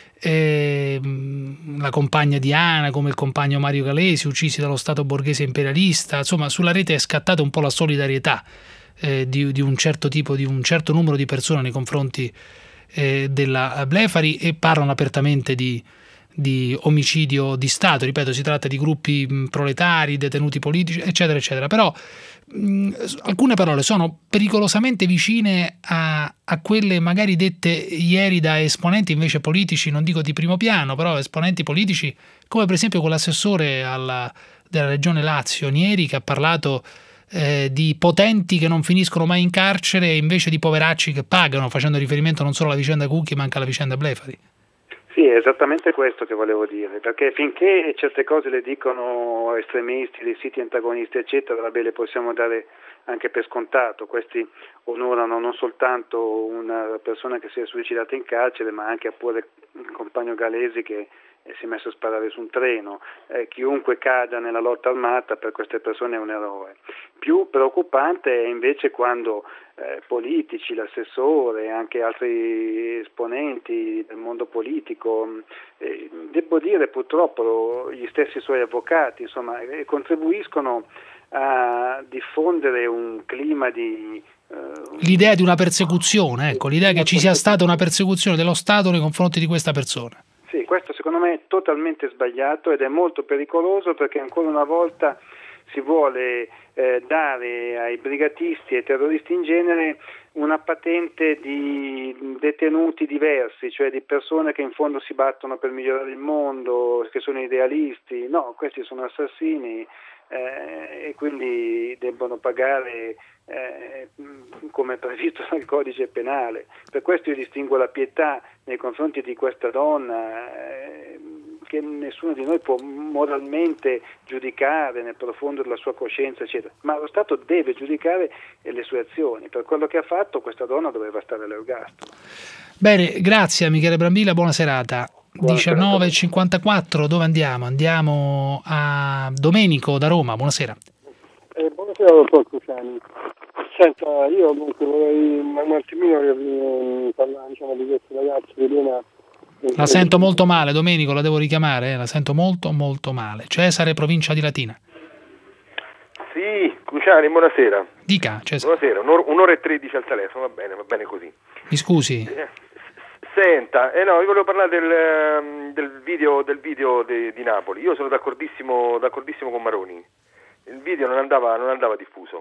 eh, la compagna Diana, come il compagno Mario Calesi, uccisi dallo Stato borghese imperialista, insomma sulla rete è scattata un po' la solidarietà eh, di, di un certo tipo, di un certo numero di persone nei confronti eh, della Blefari, e parlano apertamente di di omicidio di Stato. Ripeto, si tratta di gruppi mh, proletari, detenuti politici, eccetera, eccetera. Però mh, alcune parole sono pericolosamente vicine a, a quelle magari dette ieri da esponenti invece politici, non dico di primo piano, però esponenti politici, come per esempio quell'assessore alla, della regione Lazio, Nieri, che ha parlato eh, di potenti che non finiscono mai in carcere invece di poveracci che pagano, facendo riferimento non solo alla vicenda Cucchi ma anche alla vicenda Blefari. Sì, è esattamente questo che volevo dire, perché finché certe cose le dicono estremisti, dei siti antagonisti, eccetera, vabbè, le possiamo dare anche per scontato. Questi onorano non soltanto una persona che si è suicidata in carcere, ma anche pure il compagno Calesi che si è messo a sparare su un treno. Eh, chiunque cada nella lotta armata per queste persone è un eroe. Più preoccupante è invece quando eh, politici, l'assessore e anche altri esponenti del mondo politico, eh, devo dire purtroppo gli stessi suoi avvocati, insomma, eh, contribuiscono a diffondere un clima di l'idea di una persecuzione, ecco, l'idea che ci sia stata una persecuzione dello Stato nei confronti di questa persona. Sì, questo secondo me è totalmente sbagliato ed è molto pericoloso, perché ancora una volta si vuole eh, dare ai brigatisti e ai terroristi in genere una patente di detenuti diversi, cioè di persone che in fondo si battono per migliorare il mondo, che sono idealisti. No, questi sono assassini eh, e quindi debbono pagare eh, come previsto dal codice penale. Per questo io distingo la pietà nei confronti di questa donna eh, che nessuno di noi può moralmente giudicare nel profondo della sua coscienza, eccetera, ma lo Stato deve giudicare le sue azioni. Per quello che ha fatto, questa donna doveva stare all'ergastolo. Bene, grazie a Michele Brambilla, buona serata. diciannove e cinquantaquattro, dove andiamo? Andiamo a Domenico da Roma, buonasera. Eh, buonasera dottor Cruciani. Senta, io dunque vorrei un attimino parlare, diciamo, di questo ragazzo di Roma. La sento molto male, Domenico, la devo richiamare, eh? La sento molto molto male. Cesare, provincia di Latina. Sì, Cruciani, buonasera. Dica, Cesare. Buonasera, un'ora, un'ora e tredici al telefono, va bene, va bene così. Mi scusi. Eh, senta, eh no, io volevo parlare del, del video, del video de, di Napoli. Io sono d'accordissimo, d'accordissimo con Maroni. Il video non andava, non andava diffuso.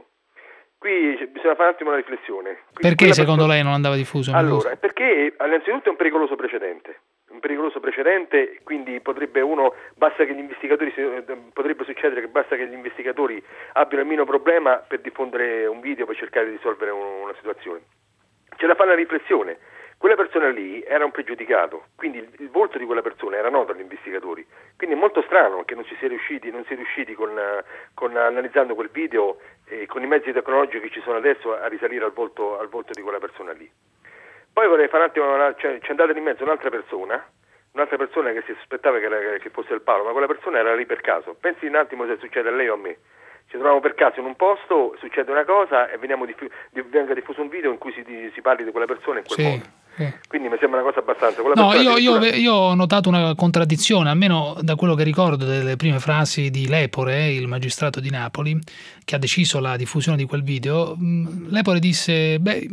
Qui bisogna fare un attimo una riflessione. Qui, perché secondo persona... lei non andava diffuso? Allora, perché innanzitutto è un pericoloso precedente. Un pericoloso precedente, quindi potrebbe uno, basta che gli investigatori, potrebbe succedere che basta che gli investigatori abbiano il minimo problema per diffondere un video per cercare di risolvere una situazione. C'è da fare una riflessione. Quella persona lì era un pregiudicato, quindi il, il volto di quella persona era noto agli investigatori, quindi è molto strano che non ci sia riusciti, non si è riusciti con, con analizzando quel video e con i mezzi tecnologici che ci sono adesso a risalire al volto, al volto di quella persona lì. Poi vorrei fare un attimo, una, cioè, c'è andata in mezzo un'altra persona, un'altra persona che si sospettava che, era, che fosse il Paolo, ma quella persona era lì per caso. Pensi un attimo se succede a lei o a me. Ci troviamo per caso in un posto, succede una cosa e veniamo diffu- venga diffuso un video in cui si, si parli di quella persona in quel sì, modo. Sì. Quindi mi sembra una cosa abbastanza. No, io, io, io ho notato una contraddizione, almeno da quello che ricordo delle prime frasi di Lepore, il magistrato di Napoli, che ha deciso la diffusione di quel video. Lepore disse: beh,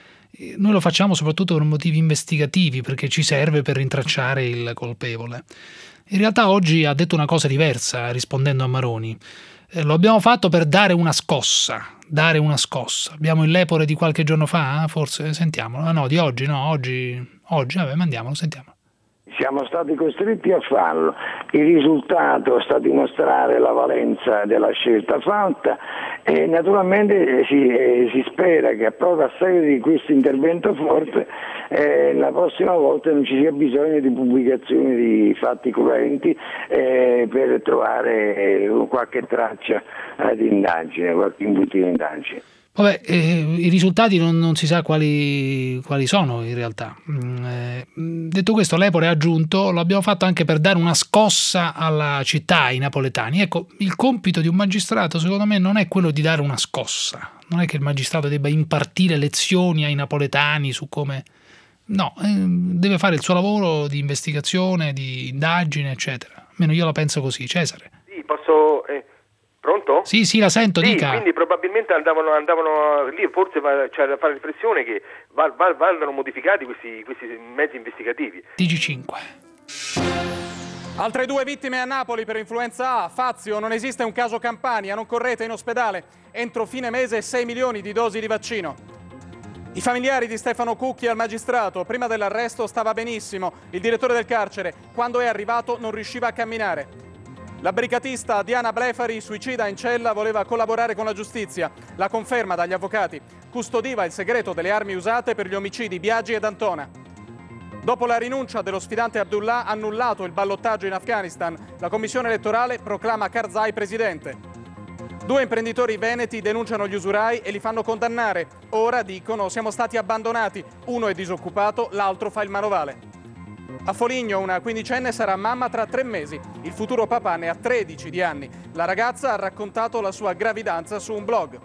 noi lo facciamo soprattutto per motivi investigativi, perché ci serve per rintracciare il colpevole. In realtà oggi ha detto una cosa diversa rispondendo a Maroni. Eh, lo abbiamo fatto per dare una scossa, dare una scossa. Abbiamo il Lepore di qualche giorno fa, forse, sentiamolo. Ah, no, di oggi, no, oggi, oggi, vabbè, mandiamolo, sentiamo. Siamo stati costretti a farlo, il risultato sta a dimostrare la valenza della scelta fatta e naturalmente si, eh, si spera che proprio a seguito di questo intervento forte eh, la prossima volta non ci sia bisogno di pubblicazione di fatti cruenti eh, per trovare eh, qualche traccia eh, di indagine, qualche input di indagine. Vabbè, eh, i risultati non, non si sa quali, quali sono in realtà. Eh, detto questo, Lepore ha aggiunto: lo abbiamo fatto anche per dare una scossa alla città, ai napoletani. Ecco, il compito di un magistrato secondo me non è quello di dare una scossa, non è che il magistrato debba impartire lezioni ai napoletani su come... No, eh, deve fare il suo lavoro di investigazione, di indagine, eccetera. Almeno io la penso così. Cesare? Sì, posso... Eh... Pronto? Sì, sì, la sento, sì, dica. Quindi probabilmente andavano, andavano lì, forse c'è cioè, da fare riflessione che val, val, vadano modificati questi, questi mezzi investigativi. T G cinque. Altre due vittime a Napoli per influenza A. Fazio, non esiste un caso Campania, non correte in ospedale. Entro fine mese sei milioni di dosi di vaccino. I familiari di Stefano Cucchi al magistrato. Prima dell'arresto stava benissimo. Il direttore del carcere, quando è arrivato, non riusciva a camminare. La bricatista Diana Blefari, suicida in cella, voleva collaborare con la giustizia. La conferma dagli avvocati. Custodiva il segreto delle armi usate per gli omicidi Biagi ed Antona. Dopo la rinuncia dello sfidante Abdullah, annullato il ballottaggio in Afghanistan, la commissione elettorale proclama Karzai presidente. Due imprenditori veneti denunciano gli usurai e li fanno condannare. Ora dicono: siamo stati abbandonati. Uno è disoccupato, l'altro fa il manovale. A Foligno una quindicenne sarà mamma tra tre mesi. Il futuro papà ne ha tredici di anni. La ragazza ha raccontato la sua gravidanza su un blog.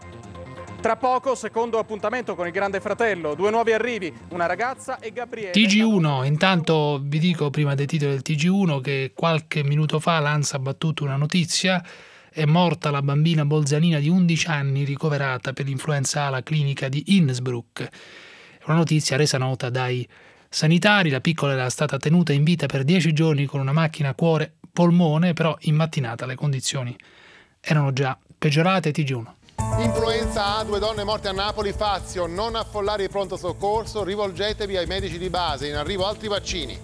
Tra poco, secondo appuntamento con il Grande Fratello. Due nuovi arrivi, una ragazza e Gabriele. T G uno, intanto vi dico prima dei titoli del T G uno che qualche minuto fa l'ANSA ha battuto una notizia. È morta la bambina bolzanina di undici anni ricoverata per l'influenza A alla clinica di Innsbruck. È una notizia resa nota dai sanitari. La piccola era stata tenuta in vita per dieci giorni con una macchina cuore-polmone, però in mattinata le condizioni erano già peggiorate. T G uno. Influenza A, due donne morte a Napoli. Fazio, non affollare il pronto soccorso, rivolgetevi ai medici di base, in arrivo altri vaccini.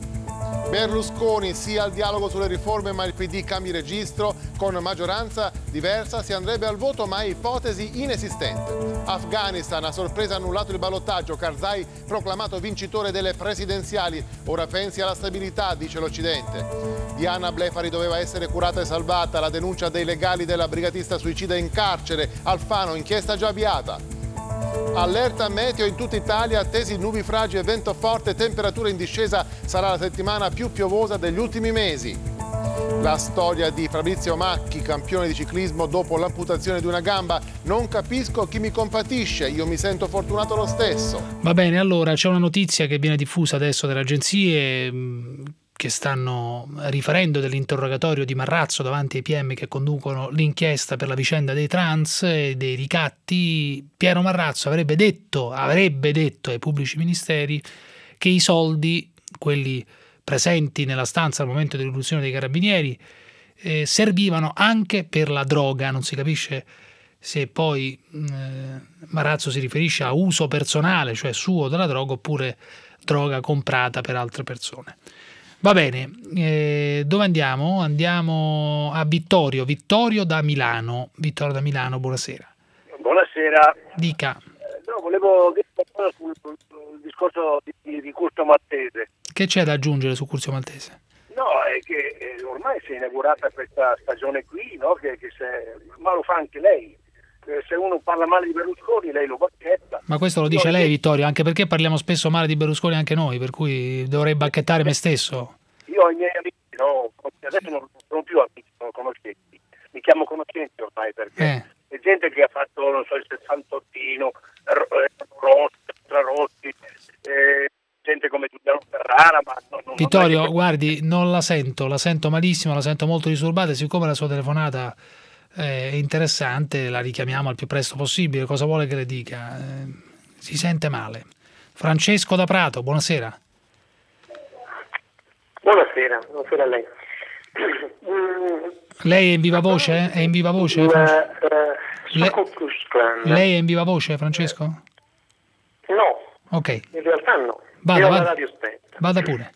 Berlusconi, sì al dialogo sulle riforme, ma il P D cambi registro, con maggioranza diversa si andrebbe al voto, ma è ipotesi inesistente. Afghanistan, a sorpresa annullato il ballottaggio, Karzai proclamato vincitore delle presidenziali, ora pensi alla stabilità, dice l'Occidente. Diana Blefari doveva essere curata e salvata, la denuncia dei legali della brigatista suicida in carcere, Alfano, inchiesta già avviata. Allerta meteo in tutta Italia, attesi nubifragi e vento forte, temperatura in discesa, sarà la settimana più piovosa degli ultimi mesi. La storia di Fabrizio Macchi, campione di ciclismo dopo l'amputazione di una gamba. Non capisco chi mi compatisce, io mi sento fortunato lo stesso. Va bene, allora c'è una notizia che viene diffusa adesso dalle agenzie che stanno riferendo dell'interrogatorio di Marrazzo davanti ai P M che conducono l'inchiesta per la vicenda dei trans e dei ricatti. Piero Marrazzo avrebbe detto, avrebbe detto ai pubblici ministeri che i soldi, quelli presenti nella stanza al momento dell'irruzione dei carabinieri, eh, servivano anche per la droga. Non si capisce se poi eh, Marrazzo si riferisce a uso personale, cioè suo della droga, oppure droga comprata per altre persone. Va bene, eh, dove andiamo? Andiamo a Vittorio, Vittorio da Milano. Vittorio da Milano, buonasera. Buonasera. Dica. Eh, no, volevo dire qualcosa sul, sul discorso di, di Curzio Maltese. Che c'è da aggiungere su Curzio Maltese? No, è che eh, ormai si è inaugurata questa stagione qui, no? Che, che se, ma lo fa anche lei. Eh, se uno parla male di Berlusconi, lei lo bacchetta. Ma questo lo dice no, lei, Vittorio, anche perché parliamo spesso male di Berlusconi anche noi, per cui dovrei bacchettare me stesso. Io ho i miei amici, no? Adesso non sono più amici, sono conoscenti. Mi chiamo conoscenti ormai perché Eh. è gente che ha fatto, non so, il sessantottino, Rossi, Rossi, eh, gente come Giuliano Ferrara, ma non, non Vittorio, non è che... guardi, non la sento, la sento malissimo, la sento molto disturbata, e siccome la sua telefonata è interessante, la richiamiamo al più presto possibile. Cosa vuole che le dica? Eh, si sente male. Francesco da Prato, buonasera. Buonasera, buonasera a lei. Lei è in viva voce? È in viva voce? Uh, Fran- uh, Le- Clan. Lei è in viva voce, Francesco? No, Ok, in realtà no. Vada, Io ho vada. la radio spenta. vada pure.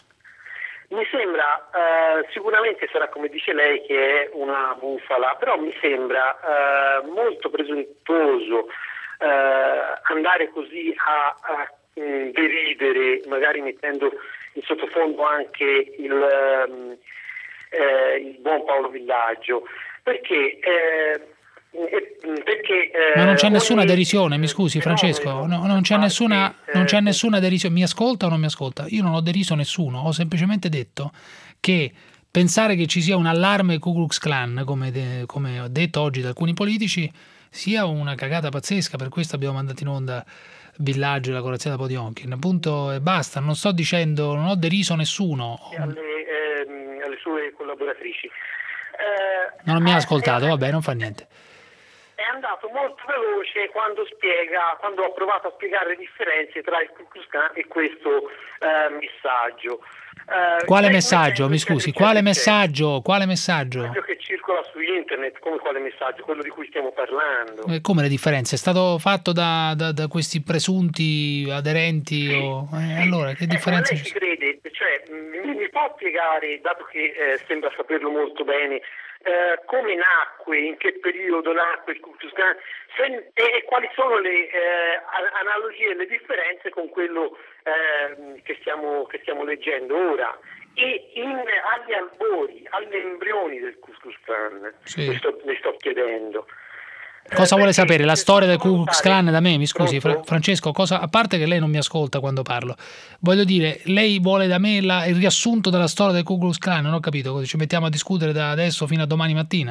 Mi sembra, eh, sicuramente sarà come dice lei che è una bufala, però mi sembra eh, molto presuntuoso eh, andare così a, a mh, deridere, magari mettendo in sottofondo anche il, ehm, eh, il buon Paolo Villaggio, perché... Eh, perché eh, Ma non c'è nessuna ogni- derisione, mi scusi Francesco, no, non c'è nessuna, non c'è nessuna derisione. Mi ascolta o non mi ascolta? Io non ho deriso nessuno, ho semplicemente detto che pensare che ci sia un allarme Ku Klux Klan, come, de- come ho detto oggi da alcuni politici, sia una cagata pazzesca. Per questo abbiamo mandato in onda Villaggio e la corazzata Podionkin, punto e basta. Non sto dicendo, non ho deriso nessuno. alle, ehm, alle sue collaboratrici. Eh, Non mi ha ascoltato, vabbè, non fa niente. È andato molto veloce quando spiega, quando ha provato a spiegare le differenze tra il Ku Klux Klan e questo eh, messaggio. Eh, Quale lei messaggio? come Mi sente, scusi, eccetera, quale eccetera. messaggio? Quale messaggio? Quello che circola su internet, come quale messaggio? Quello di cui stiamo parlando. Eh, Come le differenze? È stato fatto da, da, da questi presunti aderenti? O... eh, allora, che Eh, ma differenze lei ci ci sono? crede? Cioè, mi, mi può spiegare, dato che eh, sembra saperlo molto bene, eh, come nacque, in che periodo nacque il Ku Klux Klan se- e quali sono le eh, a- analogie e le differenze con quello eh, che, stiamo, che stiamo leggendo ora? E in, agli albori, agli embrioni del Ku Klux Klan, Sì. le, sto, le sto chiedendo. Cosa vuole sapere? La storia del Ku Klux Klan da me? Mi scusi, Fra- Francesco, cosa, a parte che lei non mi ascolta quando parlo, voglio dire, lei vuole da me la- il riassunto della storia del Ku Klux Klan? Non ho capito, cosa ci mettiamo a discutere da adesso fino a domani mattina?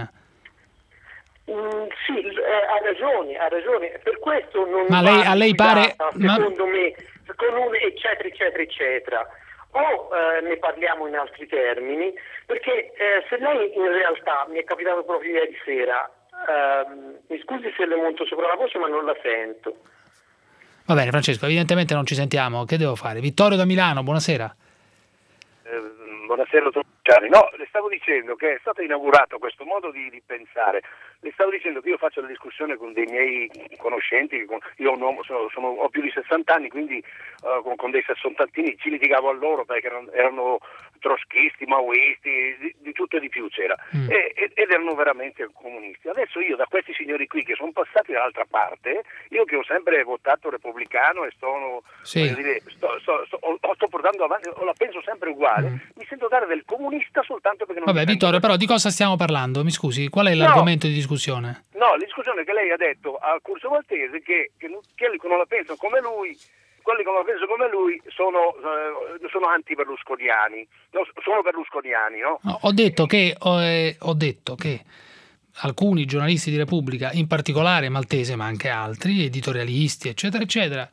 Mm, sì, eh, ha ragione, ha ragione. Per questo non Ma lei- va a lei pare- guidata, ma- secondo me, con un eccetera eccetera eccetera. O eh, ne parliamo in altri termini, perché eh, se lei in realtà mi è capitato proprio ieri sera, ehm, mi scusi se le monto sopra la voce, ma non la sento. Va bene, Francesco, evidentemente non ci sentiamo. Che devo fare? Vittorio da Milano, buonasera. Eh, buonasera, dottor No, le stavo dicendo che è stato inaugurato questo modo di, di pensare. Le stavo dicendo che io faccio la discussione con dei miei conoscenti, con, io ho, un uomo, sono, sono, ho più di sessanta anni, quindi uh, con, con dei sessantantini ci litigavo a loro perché erano, erano trotskisti, maoisti, di, di tutto e di più c'era, mm. e, ed erano veramente comunisti. Adesso io da questi signori qui che sono passati dall'altra parte, io che ho sempre votato repubblicano e sono, sì. dire, sto, sto, sto, sto, sto portando avanti, la penso sempre uguale, mm. mi sento dare del comunista soltanto perché non... Vabbè, Vittorio, però di cosa stiamo parlando? Mi scusi, qual è l'argomento no. di discussione? No, la discussione che lei ha detto a Curcio Maltese che, che quelli che non la pensano come lui, quelli che non la pensano come lui sono, eh, sono anti-berlusconiani, no, sono berlusconiani, no? no ho, detto che, ho, eh, ho detto che alcuni giornalisti di Repubblica, in particolare Maltese, ma anche altri, editorialisti, eccetera, eccetera,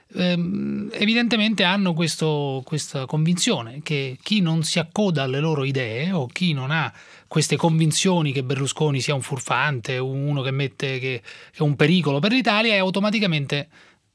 ehm, evidentemente hanno questo, questa convinzione che chi non si accoda alle loro idee o chi non ha queste convinzioni che Berlusconi sia un furfante, uno che mette che, che è un pericolo per l'Italia, è automaticamente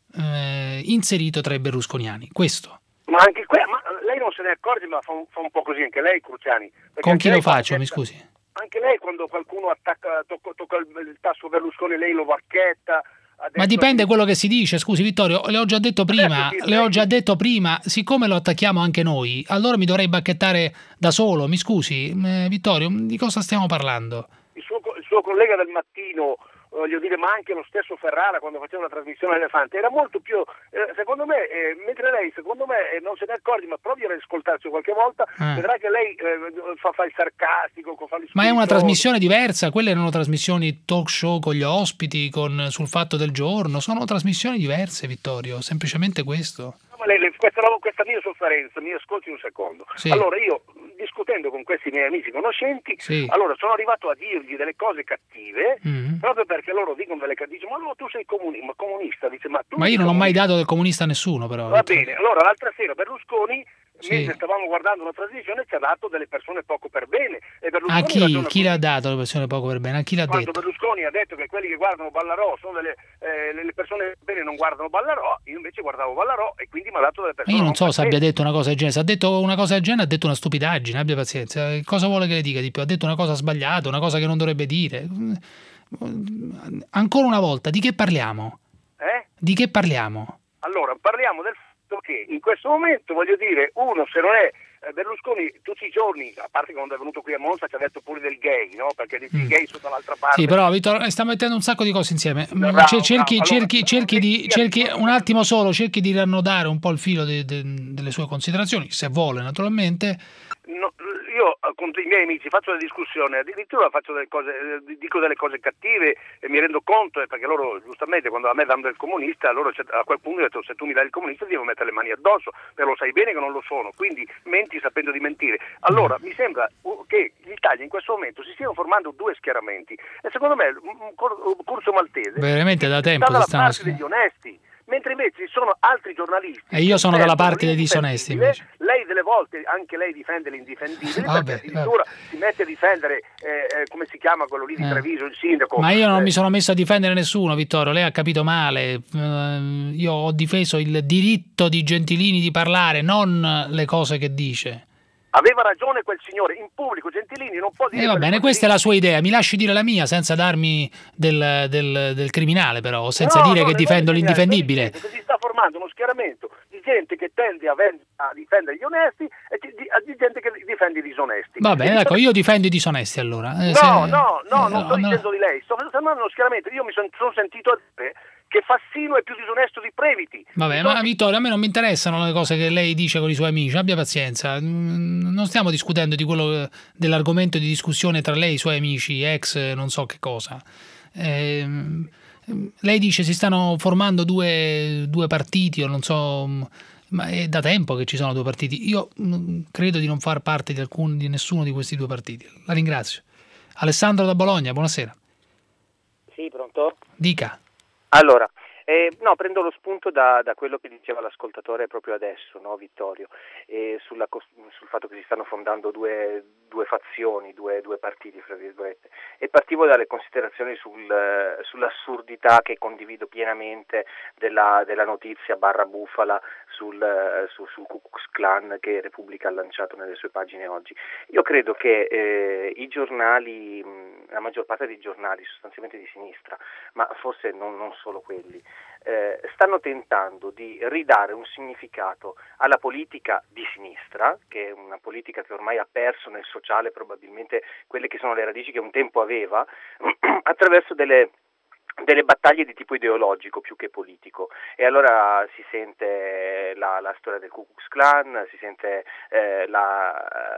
eh, inserito tra i berlusconiani. Questo. Ma anche que- ma lei non se ne accorge, ma fa un, fa un po' così anche lei, Cruciani. Con chi lo faccio, mi scusi? Anche lei quando qualcuno attacca, tocca, tocca il, il tasto Berlusconi, lei lo bacchetta. Ma dipende quello che si dice, scusi Vittorio, le ho già detto prima, sì, le ho già detto prima, siccome lo attacchiamo anche noi, allora mi dovrei bacchettare da solo, mi scusi, eh, Vittorio, di cosa stiamo parlando? Il suo, il suo collega del mattino, voglio dire, ma anche lo stesso Ferrara quando faceva una trasmissione all'Elefante, era molto più, eh, secondo me, eh, mentre lei secondo me eh, non se ne accorge, ma provi a ascoltarsi qualche volta, eh. vedrà che lei eh, fa, fa il sarcastico, fa il ma è una trasmissione diversa, quelle erano trasmissioni talk show con gli ospiti, con, sul fatto del giorno, sono trasmissioni diverse, Vittorio, semplicemente questo. No, ma lei, questa, questa mia sofferenza, mi ascolti un secondo. Sì. Allora io, discutendo con questi miei amici conoscenti, sì. allora sono arrivato a dirgli delle cose cattive, mm-hmm. proprio perché loro dicono delle cose, dice, ma no, tu sei comuni- ma comunista, dice, ma tu ma io non comunista. ho mai dato del comunista a nessuno, però. Va bene, allora l'altra sera Berlusconi, sì. mentre stavamo guardando una trasmissione, ci ha dato delle persone poco per bene. E Berlusconi a chi? Chi l'ha dato le persone poco per bene? A chi l'ha Quando detto? Berlusconi ha detto che quelli che guardano Ballarò sono delle eh, le persone per bene non guardano Ballarò, io invece guardavo Ballarò e quindi mi ha dato delle persone. Io non so non se abbia detto una cosa del genere, se ha detto una cosa del genere ha detto una stupidaggine, abbia pazienza. Cosa vuole che le dica di più? Ha detto una cosa sbagliata, una cosa che non dovrebbe dire. Ancora una volta, di che parliamo? Eh? Di che parliamo? Allora, parliamo del fatto che in questo momento, voglio dire, uno se non è Berlusconi tutti i giorni, a parte quando è venuto qui a Monza ci ha detto pure del gay, no? Perché i mm. gay sono dall'altra parte. Sì, però Vittorio sta mettendo un sacco di cose insieme. Bravo, cerchi, bravo. Allora, cerchi, cerchi di cerchi allora, un attimo solo, cerchi di rannodare un po' il filo de, de, delle sue considerazioni, se vuole, naturalmente. No, io con i miei amici faccio delle discussioni, addirittura faccio delle cose, dico delle cose cattive e mi rendo conto, perché loro giustamente quando a me danno del comunista, loro a quel punto ho detto se tu mi dai il comunista ti devo mettere le mani addosso, perché lo sai bene che non lo sono, quindi menti sapendo di mentire. Allora mi sembra che l'Italia in questo momento si stiano formando due schieramenti e secondo me un Curcio Maltese veramente da tempo sta dalla stanno... parte degli onesti, mentre invece ci sono altri giornalisti e io sono dalla parte dei disonesti invece. Lei delle volte anche lei difende l'indifendibile, vabbè, perché addirittura vabbè. si mette a difendere eh, come si chiama quello lì di Treviso, il sindaco. Ma io non eh. mi sono messo a difendere nessuno, Vittorio, lei ha capito male. Uh, io ho difeso il diritto di Gentilini di parlare, non le cose che dice. Aveva ragione quel signore, in pubblico Gentilini non può dire... E eh va bene, questa è la sua idea, mi lasci dire la mia senza darmi del, del, del criminale però, senza no, dire no, che difendo l'indifendibile. Che si sta formando uno schieramento di gente che tende a, a difendere gli onesti e di, di, di gente che difende i disonesti. Va bene, ecco, io difendo i disonesti allora. Eh, no, se... no, no, eh, non sto no, dicendo no. di lei, sto formando uno schieramento, io mi sono son sentito dire che Fassino è più disonesto di Previti. Vabbè, ma Vittorio, a me non mi interessano le cose che lei dice con i suoi amici, abbia pazienza, non stiamo discutendo di quello dell'argomento di discussione tra lei e i suoi amici, ex non so che cosa. Eh, lei dice si stanno formando due, due partiti, o non so, ma è da tempo che ci sono due partiti. Io credo di non far parte di, alcun, di nessuno di questi due partiti. La ringrazio. Alessandro da Bologna, buonasera. Sì, pronto? Dica. Allora, Eh, no, prendo lo spunto da, da quello che diceva l'ascoltatore proprio adesso, no, Vittorio, eh, sulla, sul fatto che si stanno fondando due, due fazioni, due, due partiti, fra virgolette, e partivo dalle considerazioni sul, sull'assurdità che condivido pienamente della, della notizia barra bufala sul, su, sul Ku Klux Klan che Repubblica ha lanciato nelle sue pagine oggi. Io credo che eh, i giornali, la maggior parte dei giornali sostanzialmente di sinistra, ma forse non, non solo quelli, Eh, stanno tentando di ridare un significato alla politica di sinistra, che è una politica che ormai ha perso nel sociale probabilmente quelle che sono le radici che un tempo aveva, attraverso delle delle battaglie di tipo ideologico più che politico. E allora si sente la, la storia del Ku Klux Klan, si sente eh, la,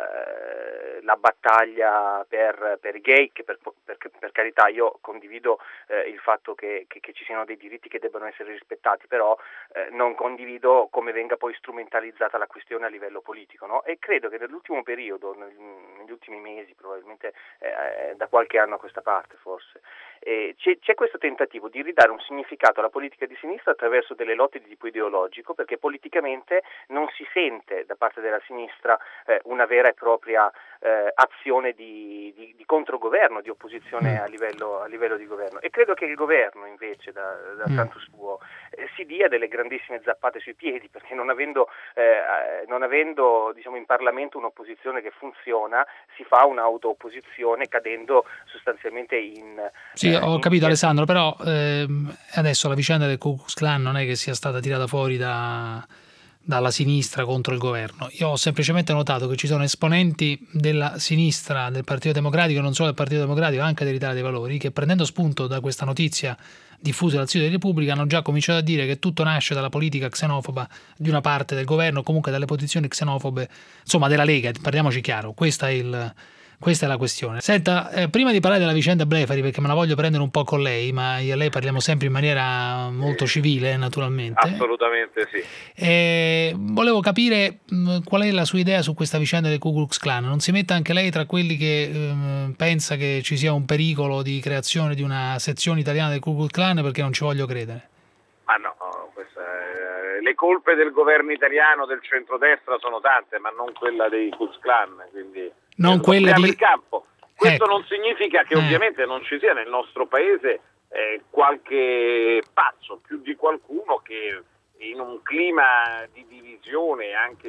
eh, la battaglia per, per i gay, che per, per, per carità io condivido eh, il fatto che, che, che ci siano dei diritti che debbano essere rispettati, però eh, non condivido come venga poi strumentalizzata la questione a livello politico, no? E credo che nell'ultimo periodo, nel, negli ultimi mesi, probabilmente eh, da qualche anno a questa parte forse, eh, c'è, c'è questo tentativo di ridare un significato alla politica di sinistra attraverso delle lotte di tipo ideologico, perché politicamente non si sente da parte della sinistra eh, una vera e propria eh, azione di, di, di controgoverno, di opposizione a livello, a livello di governo. E credo che il governo invece da, da Mm. canto suo eh, si dia delle grandissime zappate sui piedi, perché non avendo, eh, non avendo diciamo, in Parlamento un'opposizione che funziona, si fa un'auto-opposizione cadendo sostanzialmente in... Sì, eh, ho in- capito Alessandro, però ehm, adesso la vicenda del Ku Klux Klan non è che sia stata tirata fuori da, dalla sinistra contro il governo. Io ho semplicemente notato che ci sono esponenti della sinistra del Partito Democratico, non solo del Partito Democratico, anche dell'Italia dei Valori, che prendendo spunto da questa notizia diffusa dal sito di Repubblica hanno già cominciato a dire che tutto nasce dalla politica xenofoba di una parte del governo, comunque dalle posizioni xenofobe, insomma della Lega, parliamoci chiaro, questa è il... Questa è la questione. Senta, eh, prima di parlare della vicenda Blefari, perché me la voglio prendere un po' con lei, ma io e lei parliamo sempre in maniera molto civile, naturalmente. Assolutamente sì. Eh, volevo capire mh, qual è la sua idea su questa vicenda del Ku Klux Klan. Non si metta anche lei tra quelli che ehm, pensa che ci sia un pericolo di creazione di una sezione italiana del Ku Klux Klan, perché non ci voglio credere. Ma no, questa è- le colpe del governo italiano del centrodestra sono tante, ma non quella dei Ku Klux Klan, quindi Non quella apriamo di... il campo. Questo Ecco. non significa che Eh. ovviamente non ci sia nel nostro paese eh, qualche pazzo, più di qualcuno che in un clima di divisione e anche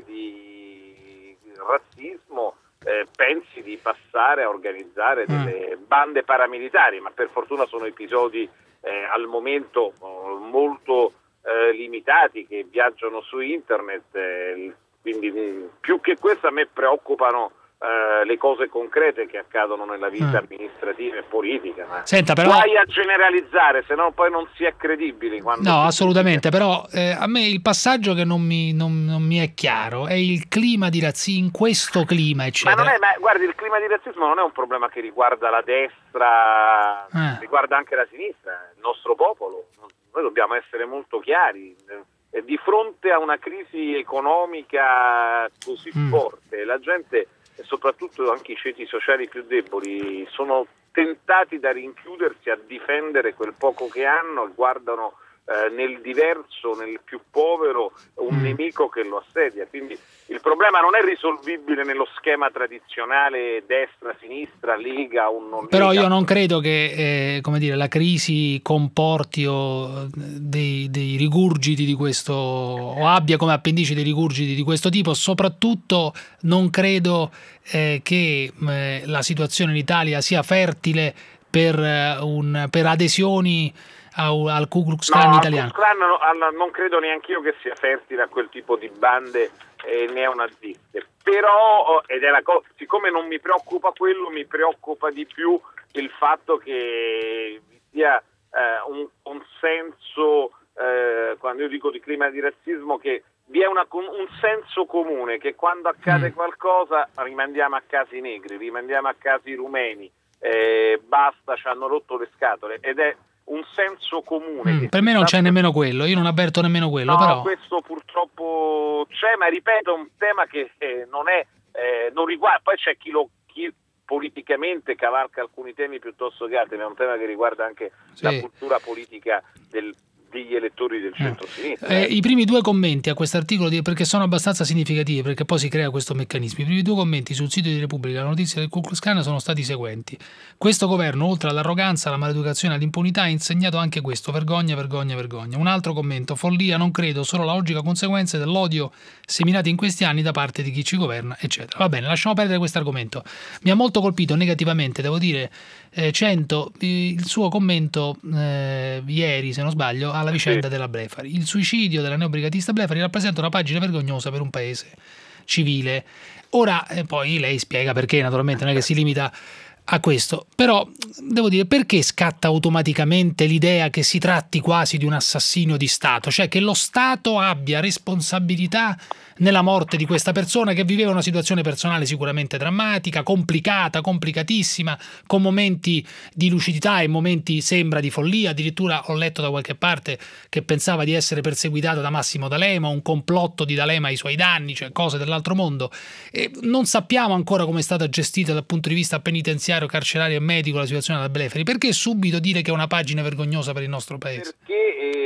di razzismo eh, pensi di passare a organizzare delle bande paramilitari, ma per fortuna sono episodi eh, al momento oh, molto eh, limitati che viaggiano su internet, eh, quindi mh, più che questo a me preoccupano eh, le cose concrete che accadono nella vita Mm. amministrativa e politica. Ma Senta, però- guai a generalizzare, se no poi non si è credibili. Quando No, si- assolutamente, però eh, a me il passaggio che non mi, non- non mi è chiaro è il clima di razzismo, in questo clima, Ma eccetera. non è, ma guardi, il clima di razzismo non è un problema che riguarda la destra, Eh. riguarda anche la sinistra, il nostro popolo. Noi dobbiamo essere molto chiari. Eh, Di fronte a una crisi economica così Mm. forte, la gente, e soprattutto anche i ceti sociali più deboli, sono tentati da rinchiudersi a difendere quel poco che hanno e guardano eh, nel diverso, nel più povero, un Mm. nemico che lo assedia. Quindi il problema non è risolvibile nello schema tradizionale destra-sinistra, Lega o non Però Lega. io non credo che eh, come dire, la crisi comporti o, dei, dei rigurgiti di questo, o abbia come appendice dei rigurgiti di questo tipo. Soprattutto non credo eh, che eh, la situazione in Italia sia fertile per, eh, un, per adesioni a- al Ku Klux Klan No, italiano. al Ku Klux Klan no, al- non credo neanche io che sia fertile a quel tipo di bande eh, neonaziste. Però, oh, ed è la cosa, siccome non mi preoccupa quello, mi preoccupa di più il fatto che vi sia eh, un consenso, eh, quando io dico di clima di razzismo, che vi è una, un senso comune che quando accade Mm. qualcosa rimandiamo a casa i negri, rimandiamo a casa i rumeni, eh, basta, ci hanno rotto le scatole, ed è un senso comune. Mm, che per si me non sta- c'è nemmeno quello, io non avverto nemmeno quello, No, però questo purtroppo c'è, ma ripeto, è un tema che eh, non è, eh, non riguarda, poi c'è chi lo chi politicamente cavalca alcuni temi piuttosto che altri, ma è un tema che riguarda anche Sì. la cultura politica del, degli elettori del centro-sinistra. Eh, I primi due commenti a questo articolo, perché sono abbastanza significativi, perché poi si crea questo meccanismo. I primi due commenti sul sito di Repubblica, la notizia del Ku Klux Klan, sono stati i seguenti: questo governo, oltre all'arroganza, alla maleducazione e all'impunità, ha insegnato anche questo: vergogna, vergogna, vergogna. Un altro commento: follia, non credo, solo la logica conseguenza dell'odio seminato in questi anni da parte di chi ci governa, eccetera. Va bene, lasciamo perdere questo argomento. Mi ha molto colpito negativamente, devo dire, eh, cento il suo commento eh, ieri, se non sbaglio, alla vicenda della Blefari. Il suicidio della neobrigatista Blefari rappresenta una pagina vergognosa per un paese civile. Ora, eh, poi lei spiega perché, naturalmente, non è che si limita a questo, però devo dire, perché scatta automaticamente l'idea che si tratti quasi di un assassinio di Stato, cioè che lo Stato abbia responsabilità nella morte di questa persona che viveva una situazione personale sicuramente drammatica, complicata, complicatissima, con momenti di lucidità e momenti, sembra, di follia. Addirittura ho letto da qualche parte che pensava di essere perseguitata da Massimo D'Alema, un complotto di D'Alema ai suoi danni, cioè cose dell'altro mondo. E non sappiamo ancora come è stata gestita dal punto di vista penitenziario, carcerario e medico la situazione della Blefari. Perché subito dire che è una pagina vergognosa per il nostro paese? Perché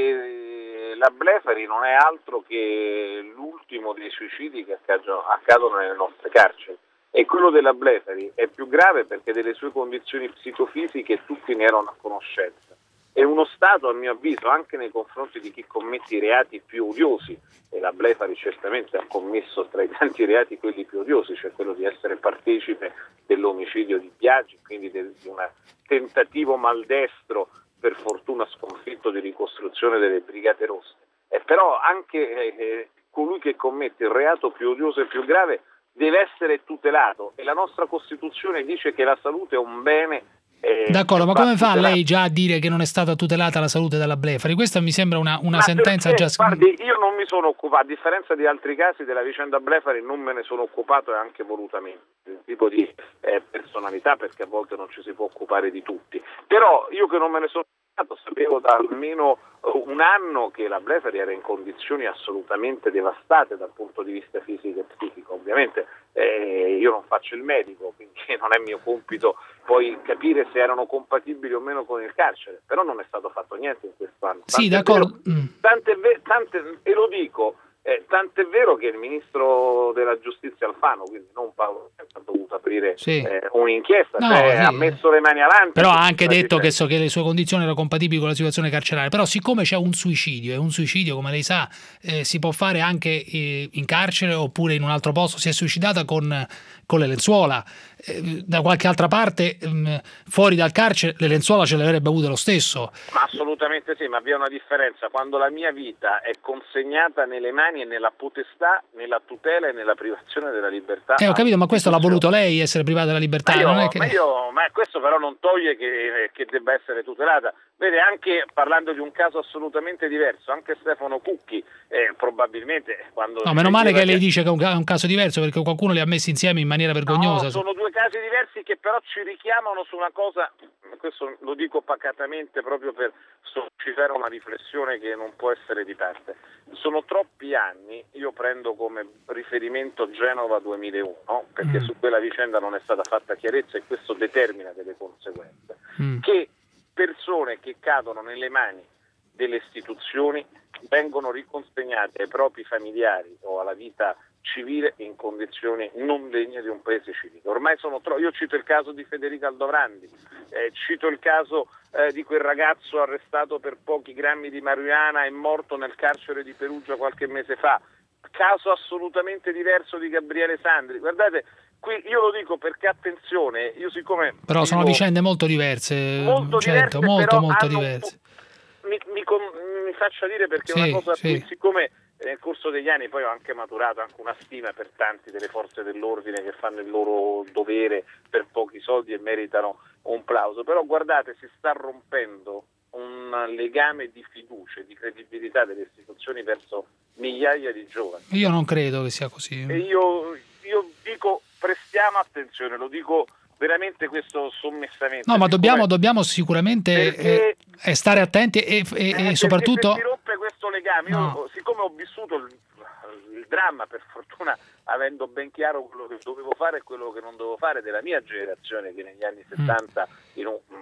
eh, la Blefari non è altro che l'ultimo dei suicidi che accadono, accadono nelle nostre carceri, e quello della Blefari è più grave perché delle sue condizioni psicofisiche tutti ne erano a conoscenza. E uno Stato, a mio avviso, anche nei confronti di chi commette i reati più odiosi, e la Blefari certamente ha commesso tra i tanti reati quelli più odiosi, cioè quello di essere partecipe dell'omicidio di Biagi, quindi di un tentativo maldestro, per fortuna sconfitto, di ricostruzione delle Brigate Rosse. E però anche eh, colui che commette il reato più odioso e più grave deve essere tutelato, e la nostra Costituzione dice che la salute è un bene. Eh, D'accordo, ma come fa lei già a dire che non è stata tutelata la salute della Blefari? Questa mi sembra una, una sentenza perché, già scritta. Guardi, io non mi sono occupato, a differenza di altri casi della vicenda Blefari, non me ne sono occupato, e anche volutamente, il tipo di eh, personalità, perché a volte non ci si può occupare di tutti. Però io che non me ne sono occupato sapevo da almeno un anno che la Blefari era in condizioni assolutamente devastate dal punto di vista fisico e psichico. Ovviamente eh, io non faccio il medico, quindi non è mio compito poi capire se erano compatibili o meno con il carcere, però non è stato fatto niente in questo anno. Sì, d'accordo. Tant'è vero, tante, e lo dico, eh, tant'è vero che il ministro della giustizia Alfano, quindi non Paolo, ha dovuto aprire sì. eh, un'inchiesta, no, cioè, sì. ha messo le mani avanti. Però ha anche detto che, so, che le sue condizioni erano compatibili con la situazione carceraria. Però siccome c'è un suicidio, e un suicidio, come lei sa, eh, si può fare anche eh, in carcere oppure in un altro posto. Si è suicidata con, con le lenzuola. Eh, da qualche altra parte, ehm, fuori dal carcere, le lenzuola ce le avrebbe avute lo stesso. Ma assolutamente sì, ma vi è una differenza. Quando la mia vita è consegnata nelle mani e nella potestà, nella tutela e nella privazione della libertà. Eh, ho capito, ma questo l'ha voluto lei, essere privata della libertà? Ma, io, non è che... ma, io, ma questo però non toglie che, che debba essere tutelata. Vede, anche parlando di un caso assolutamente diverso, anche Stefano Cucchi, eh, probabilmente quando... No, meno male che lei dice che è un, un caso diverso, perché qualcuno li ha messi insieme in maniera vergognosa. No, sono due casi diversi che però ci richiamano su una cosa, questo lo dico pacatamente proprio per suscitare una riflessione che non può essere di parte. Sono troppi anni, io prendo come riferimento Genova duemilauno, perché mm. su quella vicenda non è stata fatta chiarezza, e questo determina delle conseguenze, mm. che persone che cadono nelle mani delle istituzioni vengono riconsegnate ai propri familiari o alla vita civile in condizioni non degne di un paese civile. Ormai sono troppo. Io cito il caso di Federica Aldovrandi, eh, cito il caso eh, di quel ragazzo arrestato per pochi grammi di marijuana e morto nel carcere di Perugia qualche mese fa, caso assolutamente diverso di Gabriele Sandri. Guardate, qui io lo dico perché, attenzione, io siccome... Però sono dico, vicende molto diverse, molto certo, diverse, molto molto diverse. Mi, mi, mi faccia dire, perché sì, è una cosa sì. qui, siccome nel corso degli anni poi ho anche maturato anche una stima per tanti delle forze dell'ordine che fanno il loro dovere per pochi soldi e meritano un plauso, però guardate, si sta rompendo un legame di fiducia e di credibilità delle istituzioni verso migliaia di giovani. Io non credo che sia così. E io, io dico, prestiamo attenzione, lo dico veramente questo sommessamente. No, ma dobbiamo, dobbiamo sicuramente perché, eh, stare attenti e, e, eh, e soprattutto... Si rompe questo legame. No. Io, siccome ho vissuto il, il dramma, per fortuna, avendo ben chiaro quello che dovevo fare e quello che non dovevo fare della mia generazione, che negli anni settanta mm. in un, un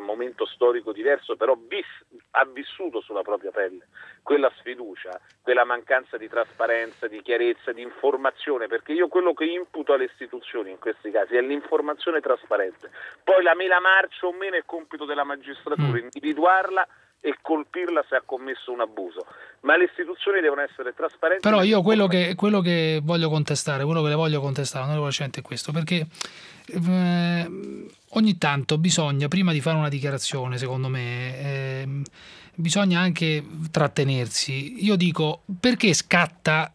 momento storico diverso, però vis, ha vissuto sulla propria pelle quella sfiducia, quella mancanza di trasparenza, di chiarezza, di informazione, perché io quello che imputo alle istituzioni in questi casi è l'informazione trasparente. Poi la mela marcia o meno è compito della magistratura, mm. individuarla e colpirla se ha commesso un abuso, ma le istituzioni devono essere trasparenti. Però io quello che, quello che voglio contestare, quello che le voglio contestare, onorevole Cento, è questo, perché eh, ogni tanto bisogna, prima di fare una dichiarazione, secondo me, eh, bisogna anche trattenersi. Io dico, perché scatta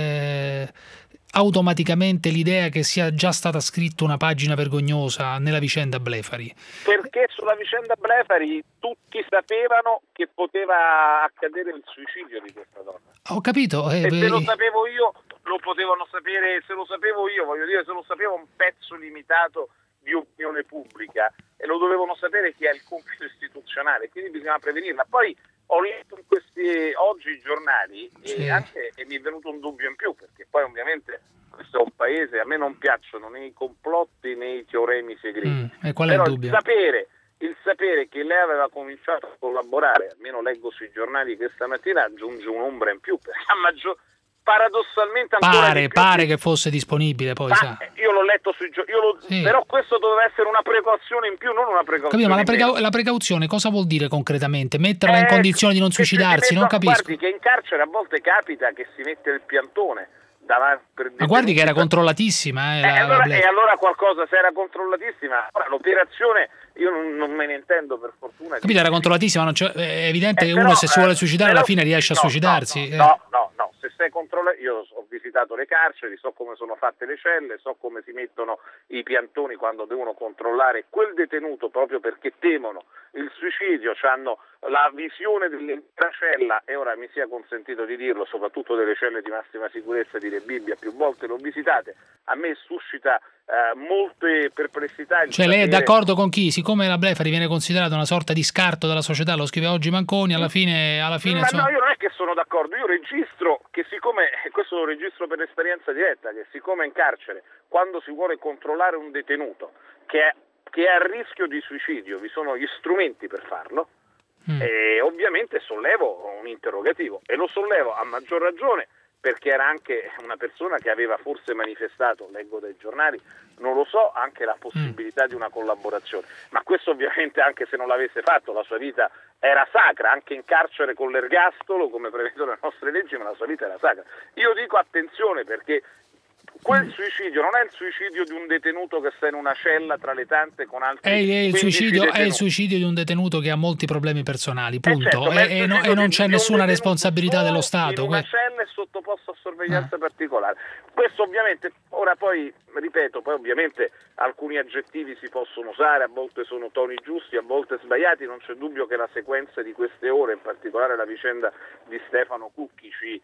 eh, automaticamente l'idea che sia già stata scritta una pagina vergognosa nella vicenda Blefari? Perché sulla vicenda Blefari tutti sapevano che poteva accadere il suicidio di questa donna. Ho capito. Eh, e se lo sapevo io, lo potevano sapere, se lo sapevo io, voglio dire, se lo sapeva un pezzo limitato di opinione pubblica, e lo dovevano sapere chi è il compito istituzionale, quindi bisogna prevenirla. Poi ho letto in questi oggi i giornali sì. e anche e mi è venuto un dubbio in più, perché poi ovviamente questo è un paese, a me non piacciono né i complotti né i teoremi segreti, mm, e qual è però il dubbio? Il sapere, il sapere che lei aveva cominciato a collaborare, almeno leggo sui giornali questa mattina, aggiunge un'ombra in più, perché a maggior paradossalmente ancora pare, di più pare che fosse disponibile, poi ma sa. Io l'ho letto sui giornali, sì. Però questo doveva essere una precauzione in più, non una precauzione. Capito, ma la, preca- la precauzione cosa vuol dire concretamente? Metterla eh, in condizione di non suicidarsi? Non capisco. Guardi che in carcere a volte capita che si mette il piantone davanti per ma guardi che era controllatissima. Eh, eh, la, allora, la e allora qualcosa, se era controllatissima, ora l'operazione io non, non me ne intendo per fortuna. Capito, era controllatissima, non è evidente eh, che però, uno se si vuole eh, suicidare alla fine riesce no, a suicidarsi. No, eh. no, no, no, se sei controllato, io ho visitato le carceri, so come sono fatte le celle, so come si mettono i piantoni quando devono controllare quel detenuto proprio perché temono il suicidio, hanno la visione dell'intera cella, e ora mi sia consentito di dirlo, soprattutto delle celle di massima sicurezza di Re Bibbia, più volte l'ho visitate, a me suscita eh, molte perplessità. Cioè lei è d'accordo con chi? Siccome la Blefari viene considerata una sorta di scarto della società, lo scrive oggi Manconi, alla fine... Alla fine ma insomma... no, io non è che sono d'accordo, io registro che siccome, e questo lo registro per esperienza diretta, che siccome in carcere, quando si vuole controllare un detenuto che è, che è a rischio di suicidio, vi sono gli strumenti per farlo, mm. e ovviamente sollevo un interrogativo, e lo sollevo a maggior ragione perché era anche una persona che aveva forse manifestato, leggo dai giornali, non lo so, anche la possibilità mm. di una collaborazione, ma questo ovviamente anche se non l'avesse fatto la sua vita era sacra, anche in carcere con l'ergastolo come prevedono le nostre leggi, ma la sua vita era sacra. Io dico attenzione perché quel suicidio non è il suicidio di un detenuto che sta in una cella tra le tante con altri è, è, il suicidio, detenuti. È il suicidio di un detenuto che ha molti problemi personali, punto, eh certo, e, e, no, e non c'è nessuna responsabilità dello Stato. In una cella è sottoposto a sorveglianza ah. particolare. Questo ovviamente, ora poi, ripeto, poi ovviamente alcuni aggettivi si possono usare, a volte sono toni giusti, a volte sbagliati, non c'è dubbio che la sequenza di queste ore, in particolare la vicenda di Stefano Cucchi, ci...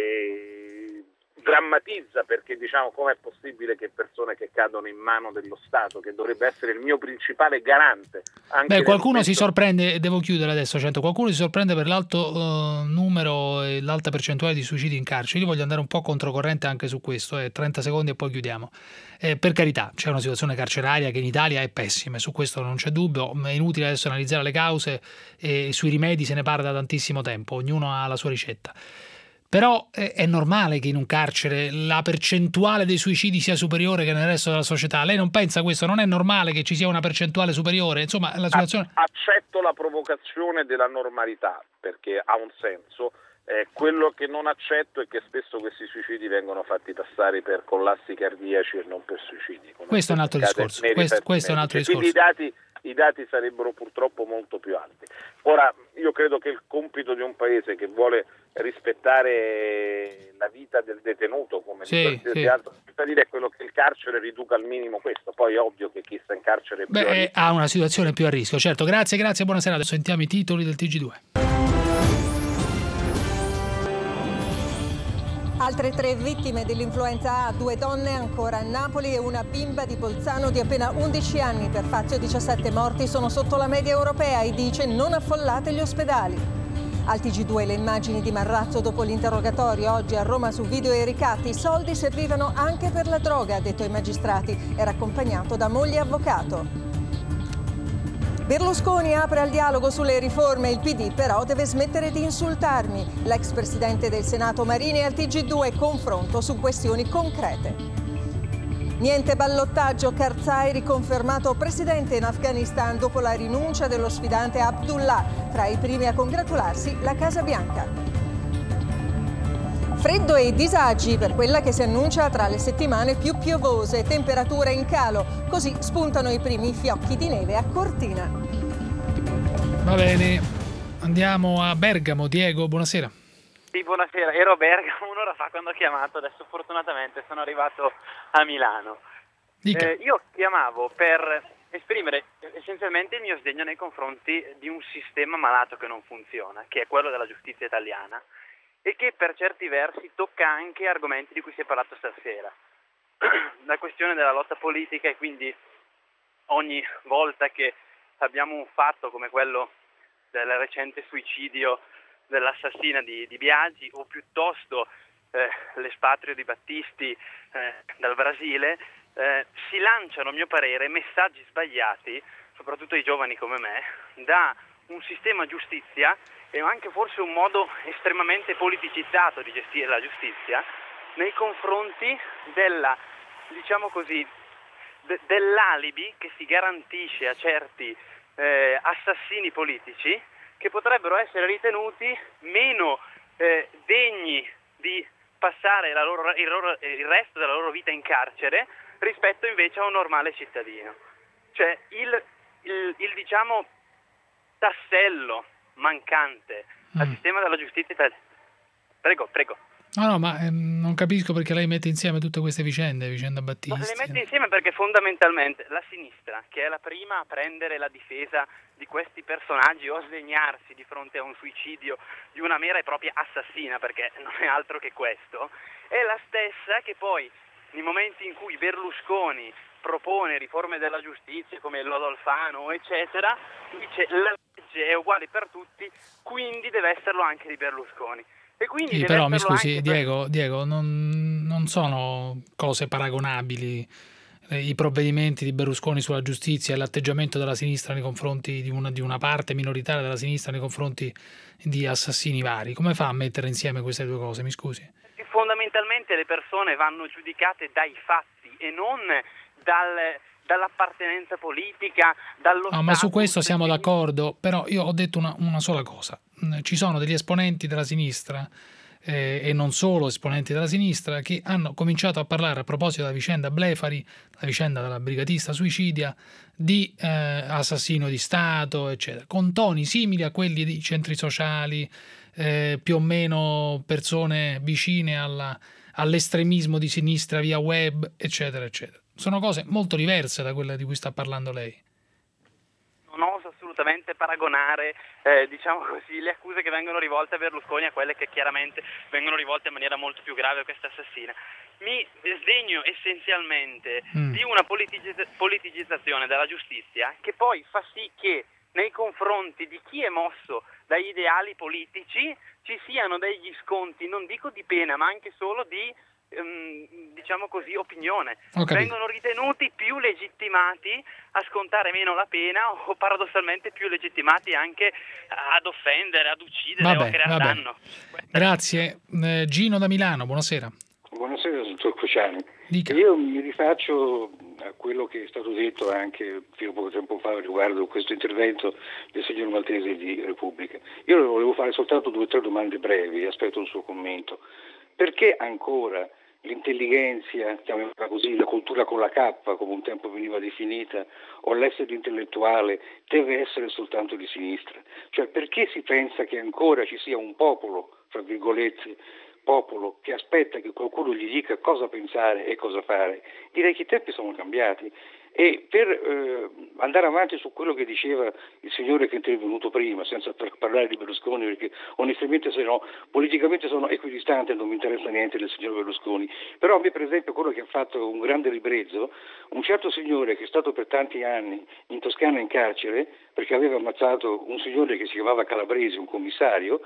Eh, drammatizza, perché diciamo com'è possibile che persone che cadono in mano dello Stato, che dovrebbe essere il mio principale garante anche beh qualcuno momento... si sorprende, devo chiudere adesso, Cento, qualcuno si sorprende per l'alto uh, numero e l'alta percentuale di suicidi in carcere. Io voglio andare un po' controcorrente anche su questo, eh, trenta secondi e poi chiudiamo. Eh, per carità, c'è una situazione carceraria che in Italia è pessima, su questo non c'è dubbio, è inutile adesso analizzare le cause, e sui rimedi se ne parla da tantissimo tempo, ognuno ha la sua ricetta. Però è normale che in un carcere la percentuale dei suicidi sia superiore che nel resto della società. Lei non pensa questo? Non è normale che ci sia una percentuale superiore? Insomma, la situazione... Accetto la provocazione della normalità, perché ha un senso. Eh, quello che non accetto è che spesso questi suicidi vengono fatti passare per collassi cardiaci e non per suicidi. Questo è un altro discorso. Questo, questo è un altro discorso. Quindi i dati, i dati sarebbero purtroppo molto più alti. Ora, io credo che il compito di un paese che vuole rispettare la vita del detenuto come sì, di qualsiasi sì. altro cittadino è quello che il carcere riduca al minimo questo. Poi è ovvio che chi sta in carcere è più Beh, ha una situazione più a rischio. Certo, grazie, grazie, buonasera. Adesso sentiamo i titoli del T G due. Altre tre vittime dell'influenza A, due donne ancora a Napoli e una bimba di Bolzano di appena undici anni. Per Fazio diciassette morti, sono sotto la media europea e dice non affollate gli ospedali. Al T G due le immagini di Marrazzo dopo l'interrogatorio oggi a Roma su video e ricatti. I soldi servivano anche per la droga, ha detto ai magistrati. Era accompagnato da moglie e avvocato. Berlusconi apre al dialogo sulle riforme, il P D però deve smettere di insultarmi. L'ex presidente del Senato Marini al T G due, confronto su questioni concrete. Niente ballottaggio, Karzai riconfermato presidente in Afghanistan dopo la rinuncia dello sfidante Abdullah, tra i primi a congratularsi la Casa Bianca. Freddo e disagi per quella che si annuncia tra le settimane più piovose, temperature in calo, così spuntano i primi fiocchi di neve a Cortina. Va bene, andiamo a Bergamo. Diego, buonasera. Sì, buonasera, ero a Bergamo un'ora fa quando ho chiamato, adesso fortunatamente sono arrivato a Milano. Eh, io chiamavo per esprimere essenzialmente il mio sdegno nei confronti di un sistema malato che non funziona, che è quello della giustizia italiana, e che per certi versi tocca anche argomenti di cui si è parlato stasera. La questione della lotta politica, e quindi ogni volta che abbiamo un fatto come quello del recente suicidio dell'assassina di, di Biagi, o piuttosto eh, l'espatrio di Battisti eh, dal Brasile, eh, si lanciano, a mio parere, messaggi sbagliati, soprattutto ai giovani come me, da un sistema giustizia e anche forse un modo estremamente politicizzato di gestire la giustizia nei confronti della, diciamo così, de, dell'alibi che si garantisce a certi eh, assassini politici che potrebbero essere ritenuti meno eh, degni di passare la loro, il, loro, il resto della loro vita in carcere rispetto invece a un normale cittadino. Cioè il, il, il diciamo tassello mancante al mm. sistema della giustizia italiana. Prego, prego. No, no, ma ehm, non capisco perché lei mette insieme tutte queste vicende, vicenda Battisti. No, le mette insieme perché fondamentalmente la sinistra, che è la prima a prendere la difesa di questi personaggi o a sdegnarsi di fronte a un suicidio di una vera e propria assassina, perché non è altro che questo, è la stessa che poi nei momenti in cui Berlusconi propone riforme della giustizia come il lodo Alfano eccetera, dice la legge è uguale per tutti, quindi deve esserlo anche di Berlusconi. E quindi sì, deve però mi scusi per... Diego, Diego non, non sono cose paragonabili i provvedimenti di Berlusconi sulla giustizia e l'atteggiamento della sinistra nei confronti di una, di una parte minoritaria della sinistra nei confronti di assassini vari. Come fa a mettere insieme queste due cose, mi scusi? Perché fondamentalmente le persone vanno giudicate dai fatti e non dal, dall'appartenenza politica, dallo no, ma su questo siamo d'accordo, però io ho detto una, una sola cosa. Ci sono degli esponenti della sinistra eh, e non solo esponenti della sinistra che hanno cominciato a parlare a proposito della vicenda Blefari, la vicenda della brigatista suicidia, di eh, assassino di Stato, eccetera, con toni simili a quelli di centri sociali, eh, più o meno persone vicine alla, all'estremismo di sinistra via web, eccetera, eccetera. Sono cose molto diverse da quelle di cui sta parlando lei. Non oso assolutamente paragonare, eh, diciamo così, le accuse che vengono rivolte a Berlusconi a quelle che chiaramente vengono rivolte in maniera molto più grave a questa assassina. Mi sdegno essenzialmente mm. di una politicizz- politicizzazione della giustizia che poi fa sì che nei confronti di chi è mosso dagli ideali politici ci siano degli sconti, non dico di pena, ma anche solo di diciamo così opinione, vengono ritenuti più legittimati a scontare meno la pena o paradossalmente più legittimati anche ad offendere, ad uccidere vabbè, o a creare vabbè. danno. Grazie. Eh, Gino da Milano, buonasera. Buonasera dottor Cruciani. Dica. Io mi rifaccio a quello che è stato detto anche fino a poco tempo fa riguardo questo intervento del signor Maltese di Repubblica. Io le volevo fare soltanto due o tre domande brevi, aspetto un suo commento. Perché ancora l'intelligenza, chiamiamola così, la cultura con la K, come un tempo veniva definita, o l'essere intellettuale deve essere soltanto di sinistra? Cioè perché si pensa che ancora ci sia un popolo, fra virgolette, popolo che aspetta che qualcuno gli dica cosa pensare e cosa fare? Direi che i tempi sono cambiati. E per eh, andare avanti su quello che diceva il signore che è intervenuto prima, senza per parlare di Berlusconi, perché onestamente se no, politicamente sono equidistante e non mi interessa niente del signor Berlusconi, però a me per esempio quello che ha fatto un grande ribrezzo, un certo signore che è stato per tanti anni in Toscana in carcere, perché aveva ammazzato un signore che si chiamava Calabresi, un commissario,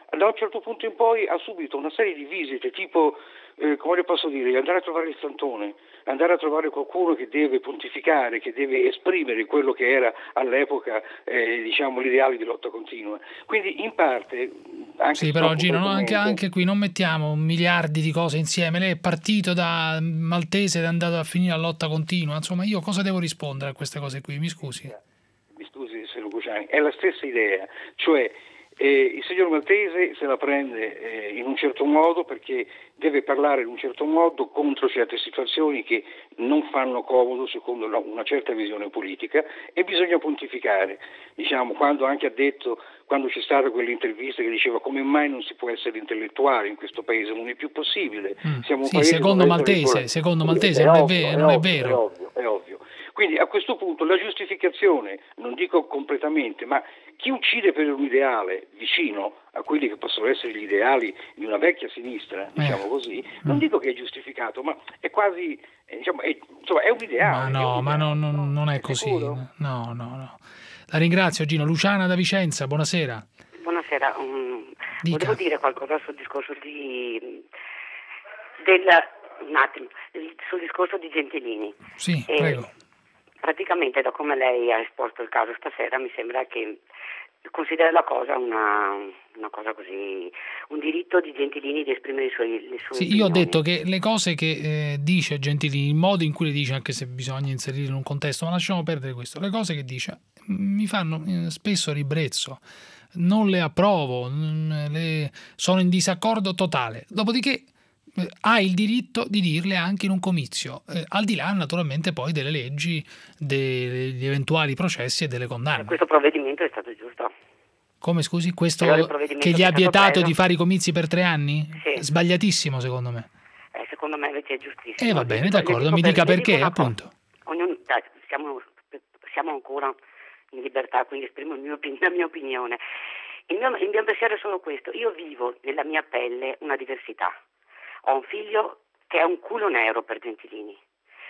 da un certo punto in poi ha subito una serie di visite, tipo, eh, come le posso dire, andare a trovare il Santone, andare a trovare qualcuno che deve pontificare, che deve esprimere quello che era all'epoca eh, diciamo l'ideale di lotta continua. Quindi in parte anche sì, però Gino, no, anche, anche qui non mettiamo miliardi di cose insieme. Lei è partito da maltese ed è andato a finire a lotta continua, insomma io cosa devo rispondere a queste cose qui? Mi scusi. Mi scusi, signor Cruciani, è la stessa idea, cioè Eh, il signor Maltese se la prende eh, in un certo modo perché deve parlare in un certo modo contro certe situazioni che non fanno comodo secondo una, una certa visione politica, e bisogna pontificare, diciamo, quando anche ha detto, quando c'è stata quell'intervista che diceva come mai non si può essere intellettuali in questo paese, non è più possibile. Mm. Siamo un sì, paese secondo Maltese, secondo Maltese è non, ovvio, è ve- è non ovvio, è vero. È ovvio, è ovvio. Quindi a questo punto la giustificazione, non dico completamente, ma chi uccide per un ideale vicino a quelli che possono essere gli ideali di una vecchia sinistra, diciamo eh. così, non dico che è giustificato, ma è quasi, eh, diciamo, è, insomma, è un ideale. Ma no, un ma ideale. no, no, non è così. No, no, no. La ringrazio Gino. Luciana da Vicenza, buonasera. Buonasera, um, Dica. volevo dire qualcosa sul discorso di del un attimo, sul discorso di Gentilini. Sì, eh, prego. Praticamente, da come lei ha esposto il caso stasera, mi sembra che considera la cosa una, una cosa così, un diritto di Gentilini di esprimere i suoi, le sue sì, opinioni. io ho detto che le cose che eh, dice Gentilini, il modo in cui le dice, anche se bisogna inserire in un contesto, ma lasciamo perdere questo, le cose che dice mi fanno eh, spesso ribrezzo, non le approvo, le, sono in disaccordo totale, dopodiché ha il diritto di dirle anche in un comizio, eh, al di là naturalmente poi delle leggi, degli eventuali processi e delle condanne. Questo provvedimento è stato giusto. Come scusi? Questo che gli che ha vietato preso. di fare i comizi per tre anni? Sì. Sbagliatissimo secondo me. Eh, secondo me invece è giustissimo. E eh, va bene, dico, d'accordo, dico mi per, dica perché, dico appunto. Ognuno, dai, siamo, siamo ancora in libertà, quindi esprimo il mio, la mia opinione. Il mio, il mio pensiero è solo questo: io vivo nella mia pelle una diversità. Ho un figlio che è un culo nero per Gentilini,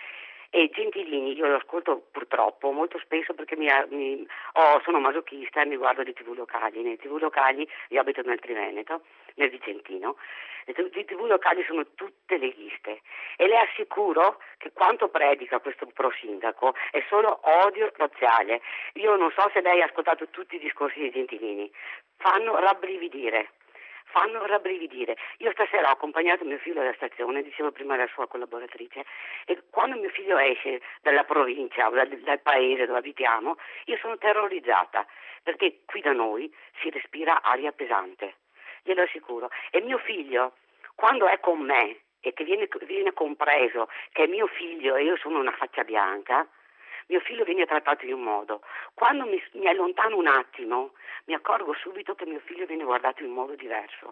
e Gentilini io lo ascolto purtroppo molto spesso perché mi, mi, oh, sono masochista e mi guardo le tv locali. Nei tv locali, io abito nel Triveneto, nel Vicentino, le tv locali sono tutte leghiste, e le assicuro che quanto predica questo pro sindaco è solo odio razziale. Io non so se lei ha ascoltato tutti i discorsi di Gentilini, fanno rabbrividire. fanno rabbrividire. Io stasera ho accompagnato mio figlio alla stazione, dicevo prima alla sua collaboratrice, e quando mio figlio esce dalla provincia, dal, dal paese dove abitiamo, io sono terrorizzata, perché qui da noi si respira aria pesante, glielo assicuro. E mio figlio, quando è con me e che viene, viene compreso che è mio figlio e io sono una faccia bianca, mio figlio viene trattato in un modo. Quando mi, mi allontano un attimo, mi accorgo subito che mio figlio viene guardato in modo diverso.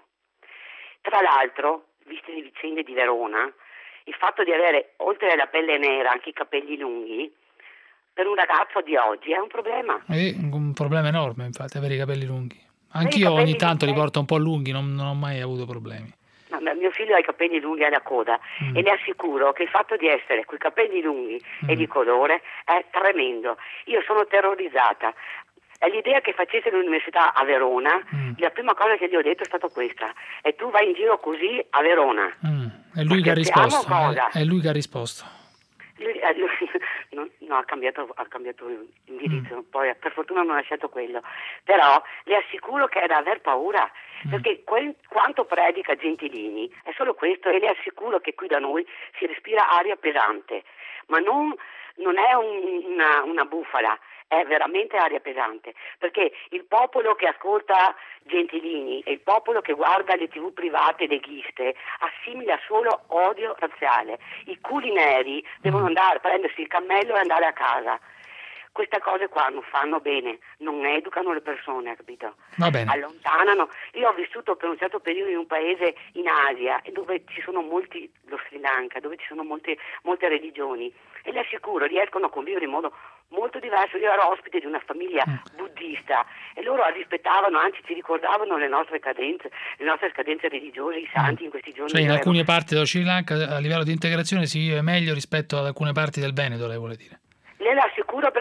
Tra l'altro, viste le vicende di Verona, il fatto di avere, oltre alla pelle nera, anche i capelli lunghi, per un ragazzo di oggi è un problema. È un problema enorme, infatti, avere i capelli lunghi. Anch'io ogni tanto li porto un po' lunghi, non, non ho mai avuto problemi. No, mio figlio ha i capelli lunghi alla coda mm. e le assicuro che il fatto di essere coi capelli lunghi mm. e di colore è tremendo. Io sono terrorizzata. E l'idea che facesse l'università a Verona, mm. la prima cosa che gli ho detto è stata questa: e tu vai in giro così a Verona. Mm. È lui che ha risposto. È, è lui che ha risposto. Lui, eh, lui, no, no, ha cambiato, ha cambiato indirizzo, mm. poi per fortuna non ha lasciato quello. Però le assicuro che è da aver paura, mm. perché quel, quanto predica Gentilini è solo questo, e le assicuro che qui da noi si respira aria pesante, ma non, non è un, una, una bufala, è veramente aria pesante, perché il popolo che ascolta Gentilini e il popolo che guarda le tv private leghiste assimila solo odio razziale. I culi neri devono andare a prendersi il cammello e andare a casa. Queste cose qua non fanno bene, non educano le persone, capito? Va bene. Allontanano. Io ho vissuto per un certo periodo in un paese in Asia dove ci sono molti, lo Sri Lanka, dove ci sono molte, molte religioni, e le assicuro riescono a convivere in modo molto diverso. Io ero ospite di una famiglia mm. buddista e loro rispettavano, anzi ci ricordavano le nostre cadenze, le nostre scadenze religiose, i santi mm. in questi giorni. Cioè in alcune parti dello Sri Lanka a livello di integrazione si vive meglio rispetto ad alcune parti del Veneto, lei vuole dire? Le assicuro, perché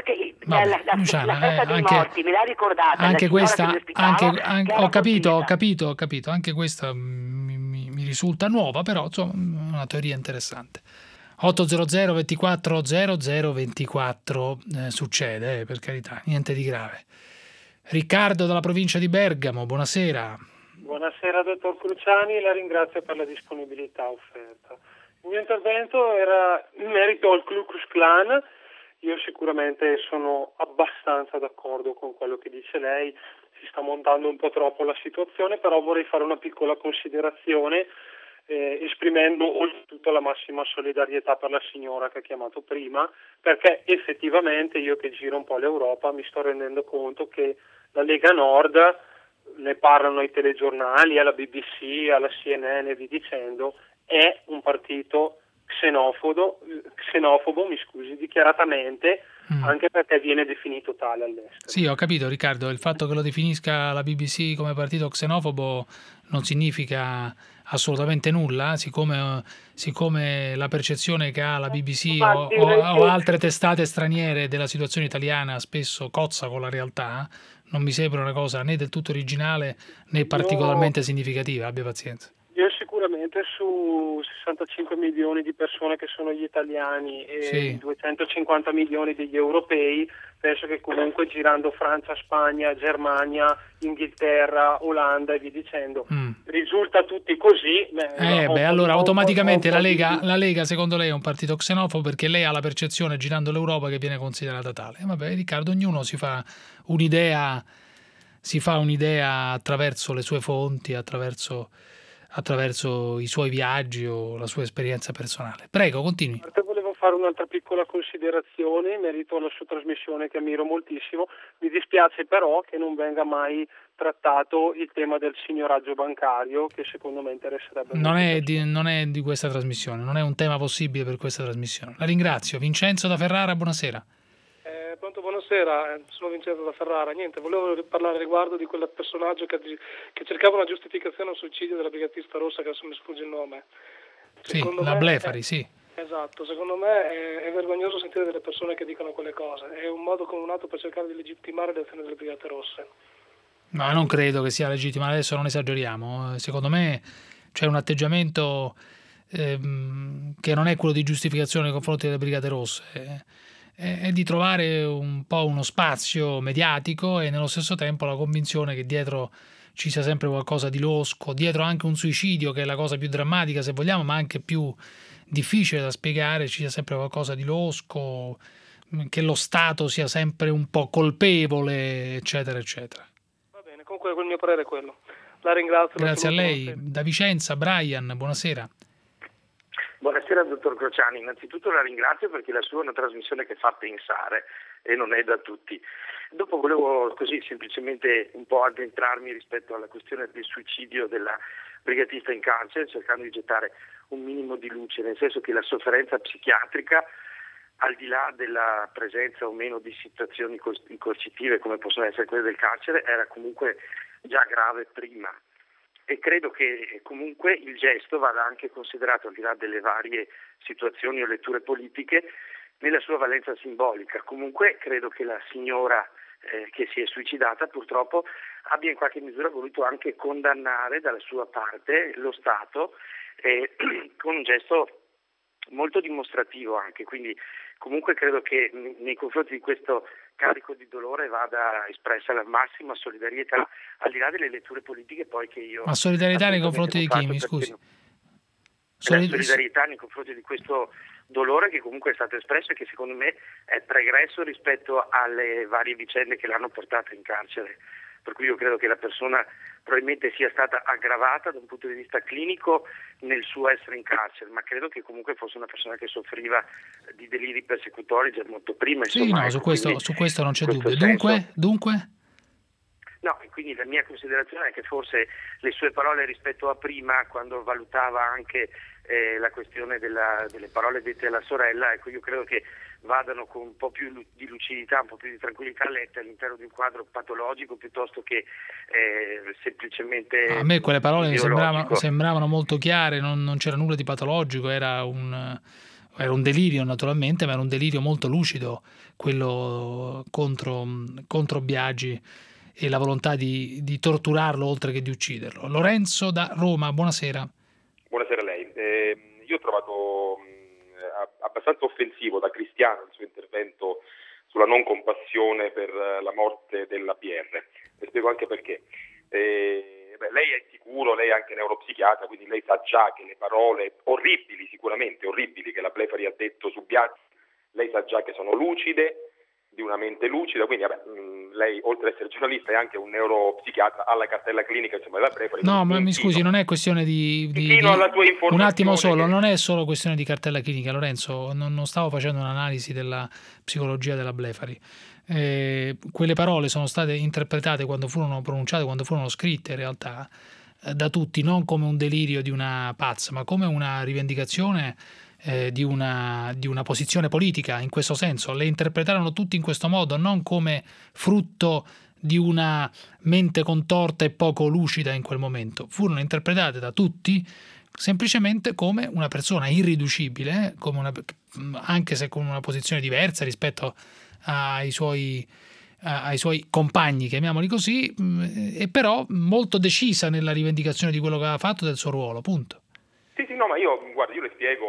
Vabbè, la, la, Luciana, la festa eh, dei anche, morti, me l'ha ricordata. Anche questa, anche, anche, ho capito, ho capito, ho capito, anche questa mi, mi, mi risulta nuova, però insomma è una teoria interessante. ottocento ventiquattro zero zero ventiquattro eh, succede, eh, per carità, niente di grave. Riccardo dalla provincia di Bergamo, buonasera. Buonasera dottor Cruciani, la ringrazio per la disponibilità offerta. Il mio intervento era in merito al Ku Klux Klan. Io sicuramente sono abbastanza d'accordo con quello che dice lei, si sta montando un po' troppo la situazione, però vorrei fare una piccola considerazione eh, esprimendo oltretutto la massima solidarietà per la signora che ha chiamato prima, perché effettivamente io che giro un po' l'Europa mi sto rendendo conto che la Lega Nord, ne parlano ai telegiornali, alla B B C, alla C N N e vi dicendo, è un partito xenofobo, xenofobo mi scusi, dichiaratamente, mm. anche perché viene definito tale all'estero. Sì, ho capito Riccardo, il fatto che lo definisca la B B C come partito xenofobo non significa assolutamente nulla, siccome, siccome la percezione che ha la B B C o, o, o altre testate straniere della situazione italiana spesso cozza con la realtà, non mi sembra una cosa né del tutto originale né particolarmente Io... significativa, abbia pazienza. Io sicuramente su sessantacinque milioni di persone che sono gli italiani e sì. duecentocinquanta milioni degli europei, penso che comunque girando Francia, Spagna, Germania, Inghilterra, Olanda e via dicendo, mm. risulta tutti così. Beh, eh, beh allora automaticamente la Lega, la Lega secondo lei è un partito xenofobo perché lei ha la percezione girando l'Europa che viene considerata tale. E vabbè Riccardo, ognuno si fa un'idea, si fa un'idea attraverso le sue fonti, attraverso... attraverso i suoi viaggi o la sua esperienza personale. Prego, continui. Volevo fare un'altra piccola considerazione in merito alla sua trasmissione che ammiro moltissimo. Mi dispiace però che non venga mai trattato il tema del signoraggio bancario, che secondo me interesserebbe non è, di, non è di questa trasmissione, non è un tema possibile per questa trasmissione. La ringrazio. Vincenzo da Ferrara, buonasera. Eh, pronto, buonasera, sono Vincenzo da Ferrara. Niente, volevo parlare riguardo di quel personaggio che, che cercava una giustificazione al suicidio della brigatista rossa, che adesso mi sfugge il nome. Secondo sì, la Blefari, è, sì. Esatto, secondo me è, è vergognoso sentire delle persone che dicono quelle cose. È un modo come un altro per cercare di legittimare le azioni delle brigate rosse. Ma non credo che sia legittimo, adesso non esageriamo. Secondo me c'è un atteggiamento ehm, che non è quello di giustificazione nei confronti delle brigate rosse, è, è di trovare un po' uno spazio mediatico e nello stesso tempo la convinzione che dietro ci sia sempre qualcosa di losco, dietro anche un suicidio che è la cosa più drammatica se vogliamo, ma anche più difficile da spiegare, ci sia sempre qualcosa di losco, che lo Stato sia sempre un po' colpevole, eccetera, eccetera. Va bene, comunque il mio parere è quello. La ringrazio. Grazie a lei. Da Vicenza, Brian, buonasera. Buonasera dottor Crociani, innanzitutto la ringrazio perché la sua è una trasmissione che fa pensare e non è da tutti. Dopo volevo così semplicemente un po' addentrarmi rispetto alla questione del suicidio della brigatista in carcere, cercando di gettare un minimo di luce, nel senso che la sofferenza psichiatrica, al di là della presenza o meno di situazioni coercitive come possono essere quelle del carcere, era comunque già grave prima. E credo che comunque il gesto vada anche considerato, al di là delle varie situazioni o letture politiche, nella sua valenza simbolica. Comunque credo che la signora eh, che si è suicidata purtroppo abbia in qualche misura voluto anche condannare dalla sua parte lo Stato eh, con un gesto molto dimostrativo anche, quindi comunque credo che nei confronti di questo carico di dolore vada espressa la massima solidarietà, al di là delle letture politiche poi che io... Ma solidarietà nei confronti di chi, mi scusi? Non... Solid... solidarietà nei confronti di questo dolore che comunque è stato espresso e che secondo me è pregresso rispetto alle varie vicende che l'hanno portata in carcere. Per cui io credo che la persona probabilmente sia stata aggravata da un punto di vista clinico nel suo essere in carcere, ma credo che comunque fosse una persona che soffriva di deliri persecutori già molto prima. Sì, insomma, no, ecco, su, questo, su questo non c'è dubbio. Senso, dunque, dunque? No, quindi la mia considerazione è che forse le sue parole rispetto a prima, quando valutava anche eh, la questione della, delle parole dette alla sorella, ecco, io credo che vadano con un po' più di lucidità, un po' più di tranquillità lette all'interno di un quadro patologico piuttosto che eh, semplicemente... A me quelle parole mi sembravano, sembravano molto chiare, non, non c'era nulla di patologico, era un, Era un delirio naturalmente, ma era un delirio molto lucido, quello contro, contro Biagi e la volontà di, di torturarlo oltre che di ucciderlo. Lorenzo da Roma, buonasera. Buonasera a lei. Eh, io ho trovato mh, abbastanza offensivo da Cristiano il suo intervento sulla non compassione per la morte della B R. Vi spiego anche perché. Eh, beh, lei è sicuro, lei è anche neuropsichiatra, quindi lei sa già che le parole orribili, sicuramente orribili, che la Blefari ha detto su Biagi, lei sa già che sono lucide, di una mente lucida, quindi vabbè, mh, lei oltre ad essere giornalista è anche un neuropsichiatra, alla cartella clinica insomma della Blefari. No, ma mi scusi, non è questione di, di, di... alla tua un attimo solo, che... non è solo questione di cartella clinica, Lorenzo, non, non stavo facendo un'analisi della psicologia della Blefari. Eh, quelle parole sono state interpretate quando furono pronunciate, quando furono scritte in realtà eh, da tutti non come un delirio di una pazza, ma come una rivendicazione eh, di, una, di una posizione politica. In questo senso le interpretarono tutti in questo modo, non come frutto di una mente contorta e poco lucida in quel momento. Furono interpretate da tutti semplicemente come una persona irriducibile, come una, anche se con una posizione diversa rispetto ai suoi, ai suoi compagni, chiamiamoli così, e però molto decisa nella rivendicazione di quello che aveva fatto, del suo ruolo, punto. Sì, sì, no, ma io, guarda, io le spiego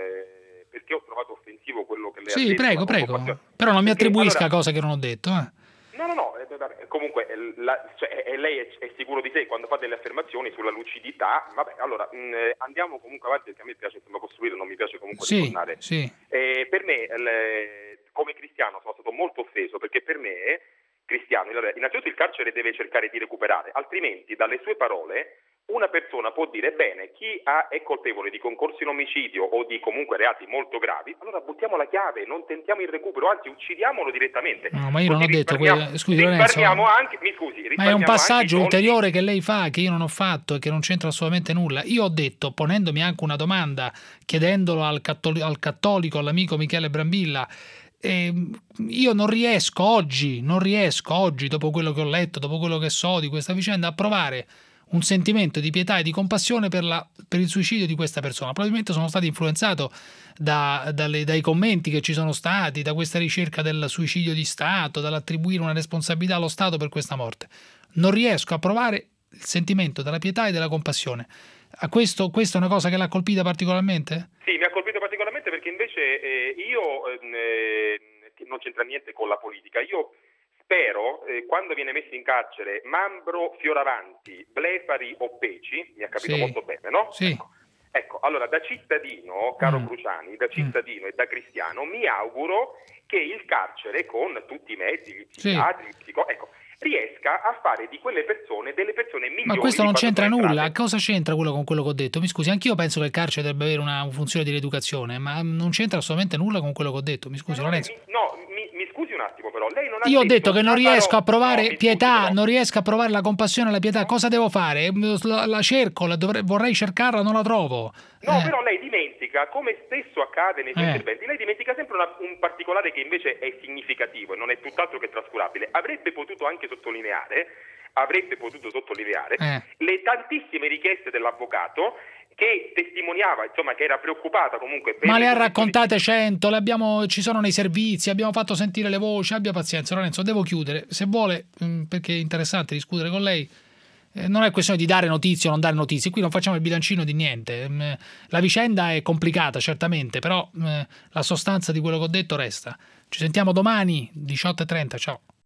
eh, perché ho trovato offensivo quello che lei sì, ha detto. Sì, prego, prego, però non mi perché, attribuisca allora, cose che non ho detto. Eh. No, no, no, eh, comunque la, cioè, eh, lei è, è sicuro di sé quando fa delle affermazioni sulla lucidità, vabbè, allora mh, andiamo comunque avanti perché a me piace insomma costruire, non mi piace comunque sì, ritornare. Sì. Eh, per me, le, come cristiano, sono stato molto offeso perché per me, cristiano, innanzitutto il carcere deve cercare di recuperare, altrimenti dalle sue parole una persona può dire bene, chi ha, è colpevole di concorso in omicidio o di comunque reati molto gravi, allora buttiamo la chiave, non tentiamo il recupero, anzi uccidiamolo direttamente. No, ma io non ho detto quello, scusi Lorenzo, anche, mi scusi, ma è un passaggio anche ulteriore che lei fa, che io non ho fatto e che non c'entra assolutamente nulla. Io ho detto, ponendomi anche una domanda, chiedendolo al, cattolico, al cattolico, all'amico Michele Brambilla, eh, io non riesco oggi, non riesco oggi, dopo quello che ho letto, dopo quello che so di questa vicenda, a provare un sentimento di pietà e di compassione per, la, per il suicidio di questa persona. Probabilmente sono stato influenzato da, dalle, dai commenti che ci sono stati, da questa ricerca del suicidio di Stato, dall'attribuire una responsabilità allo Stato per questa morte. Non riesco a provare il sentimento della pietà e della compassione. A questo, questa è una cosa che l'ha colpita particolarmente? Sì, mi ha colpito particolarmente perché invece eh, io eh, non c'entra niente con la politica. Io spero, eh, quando viene messo in carcere Mambro, Fioravanti, Blefari o Peci, mi ha capito sì. molto bene, no? Sì. Ecco. ecco, allora da cittadino, caro mm. Cruciani, da cittadino mm. e da cristiano, mi auguro che il carcere, con tutti i mezzi, gli psichiatri, sì. gli psicologi, ecco, riesca a fare di quelle persone delle persone migliori. Ma questo non c'entra nulla, cosa c'entra quello con quello che ho detto? Mi scusi, anch'io penso che il carcere debba avere una funzione di rieducazione, ma non c'entra assolutamente nulla con quello che ho detto, mi scusi, Lorenzo. Mi, no, mi, mi scusi un attimo però, lei non ha Io ho detto che non riesco a provare no, pietà, scusi, non riesco a provare la compassione e la pietà, cosa devo fare? La, la cerco, la dovrei, vorrei cercarla, non la trovo. No, eh. però lei dimentica, come spesso accade nei suoi eh. interventi, lei dimentica sempre una, un particolare che invece è significativo e non è tutt'altro che trascurabile. Avrebbe potuto anche sottolineare, avrebbe potuto sottolineare eh. le tantissime richieste dell'avvocato che testimoniava, insomma, che era preoccupata comunque per ma le ha condizioni... raccontate cento, le abbiamo, ci sono nei servizi, abbiamo fatto sentire le voci, abbia pazienza Lorenzo, devo chiudere, se vuole, perché è interessante discutere con lei. Eh, non è questione di dare notizie o non dare notizie, qui non facciamo il bilancino di niente. Eh, la vicenda è complicata certamente, però eh, la sostanza di quello che ho detto resta. Ci sentiamo domani diciotto e trenta, ciao.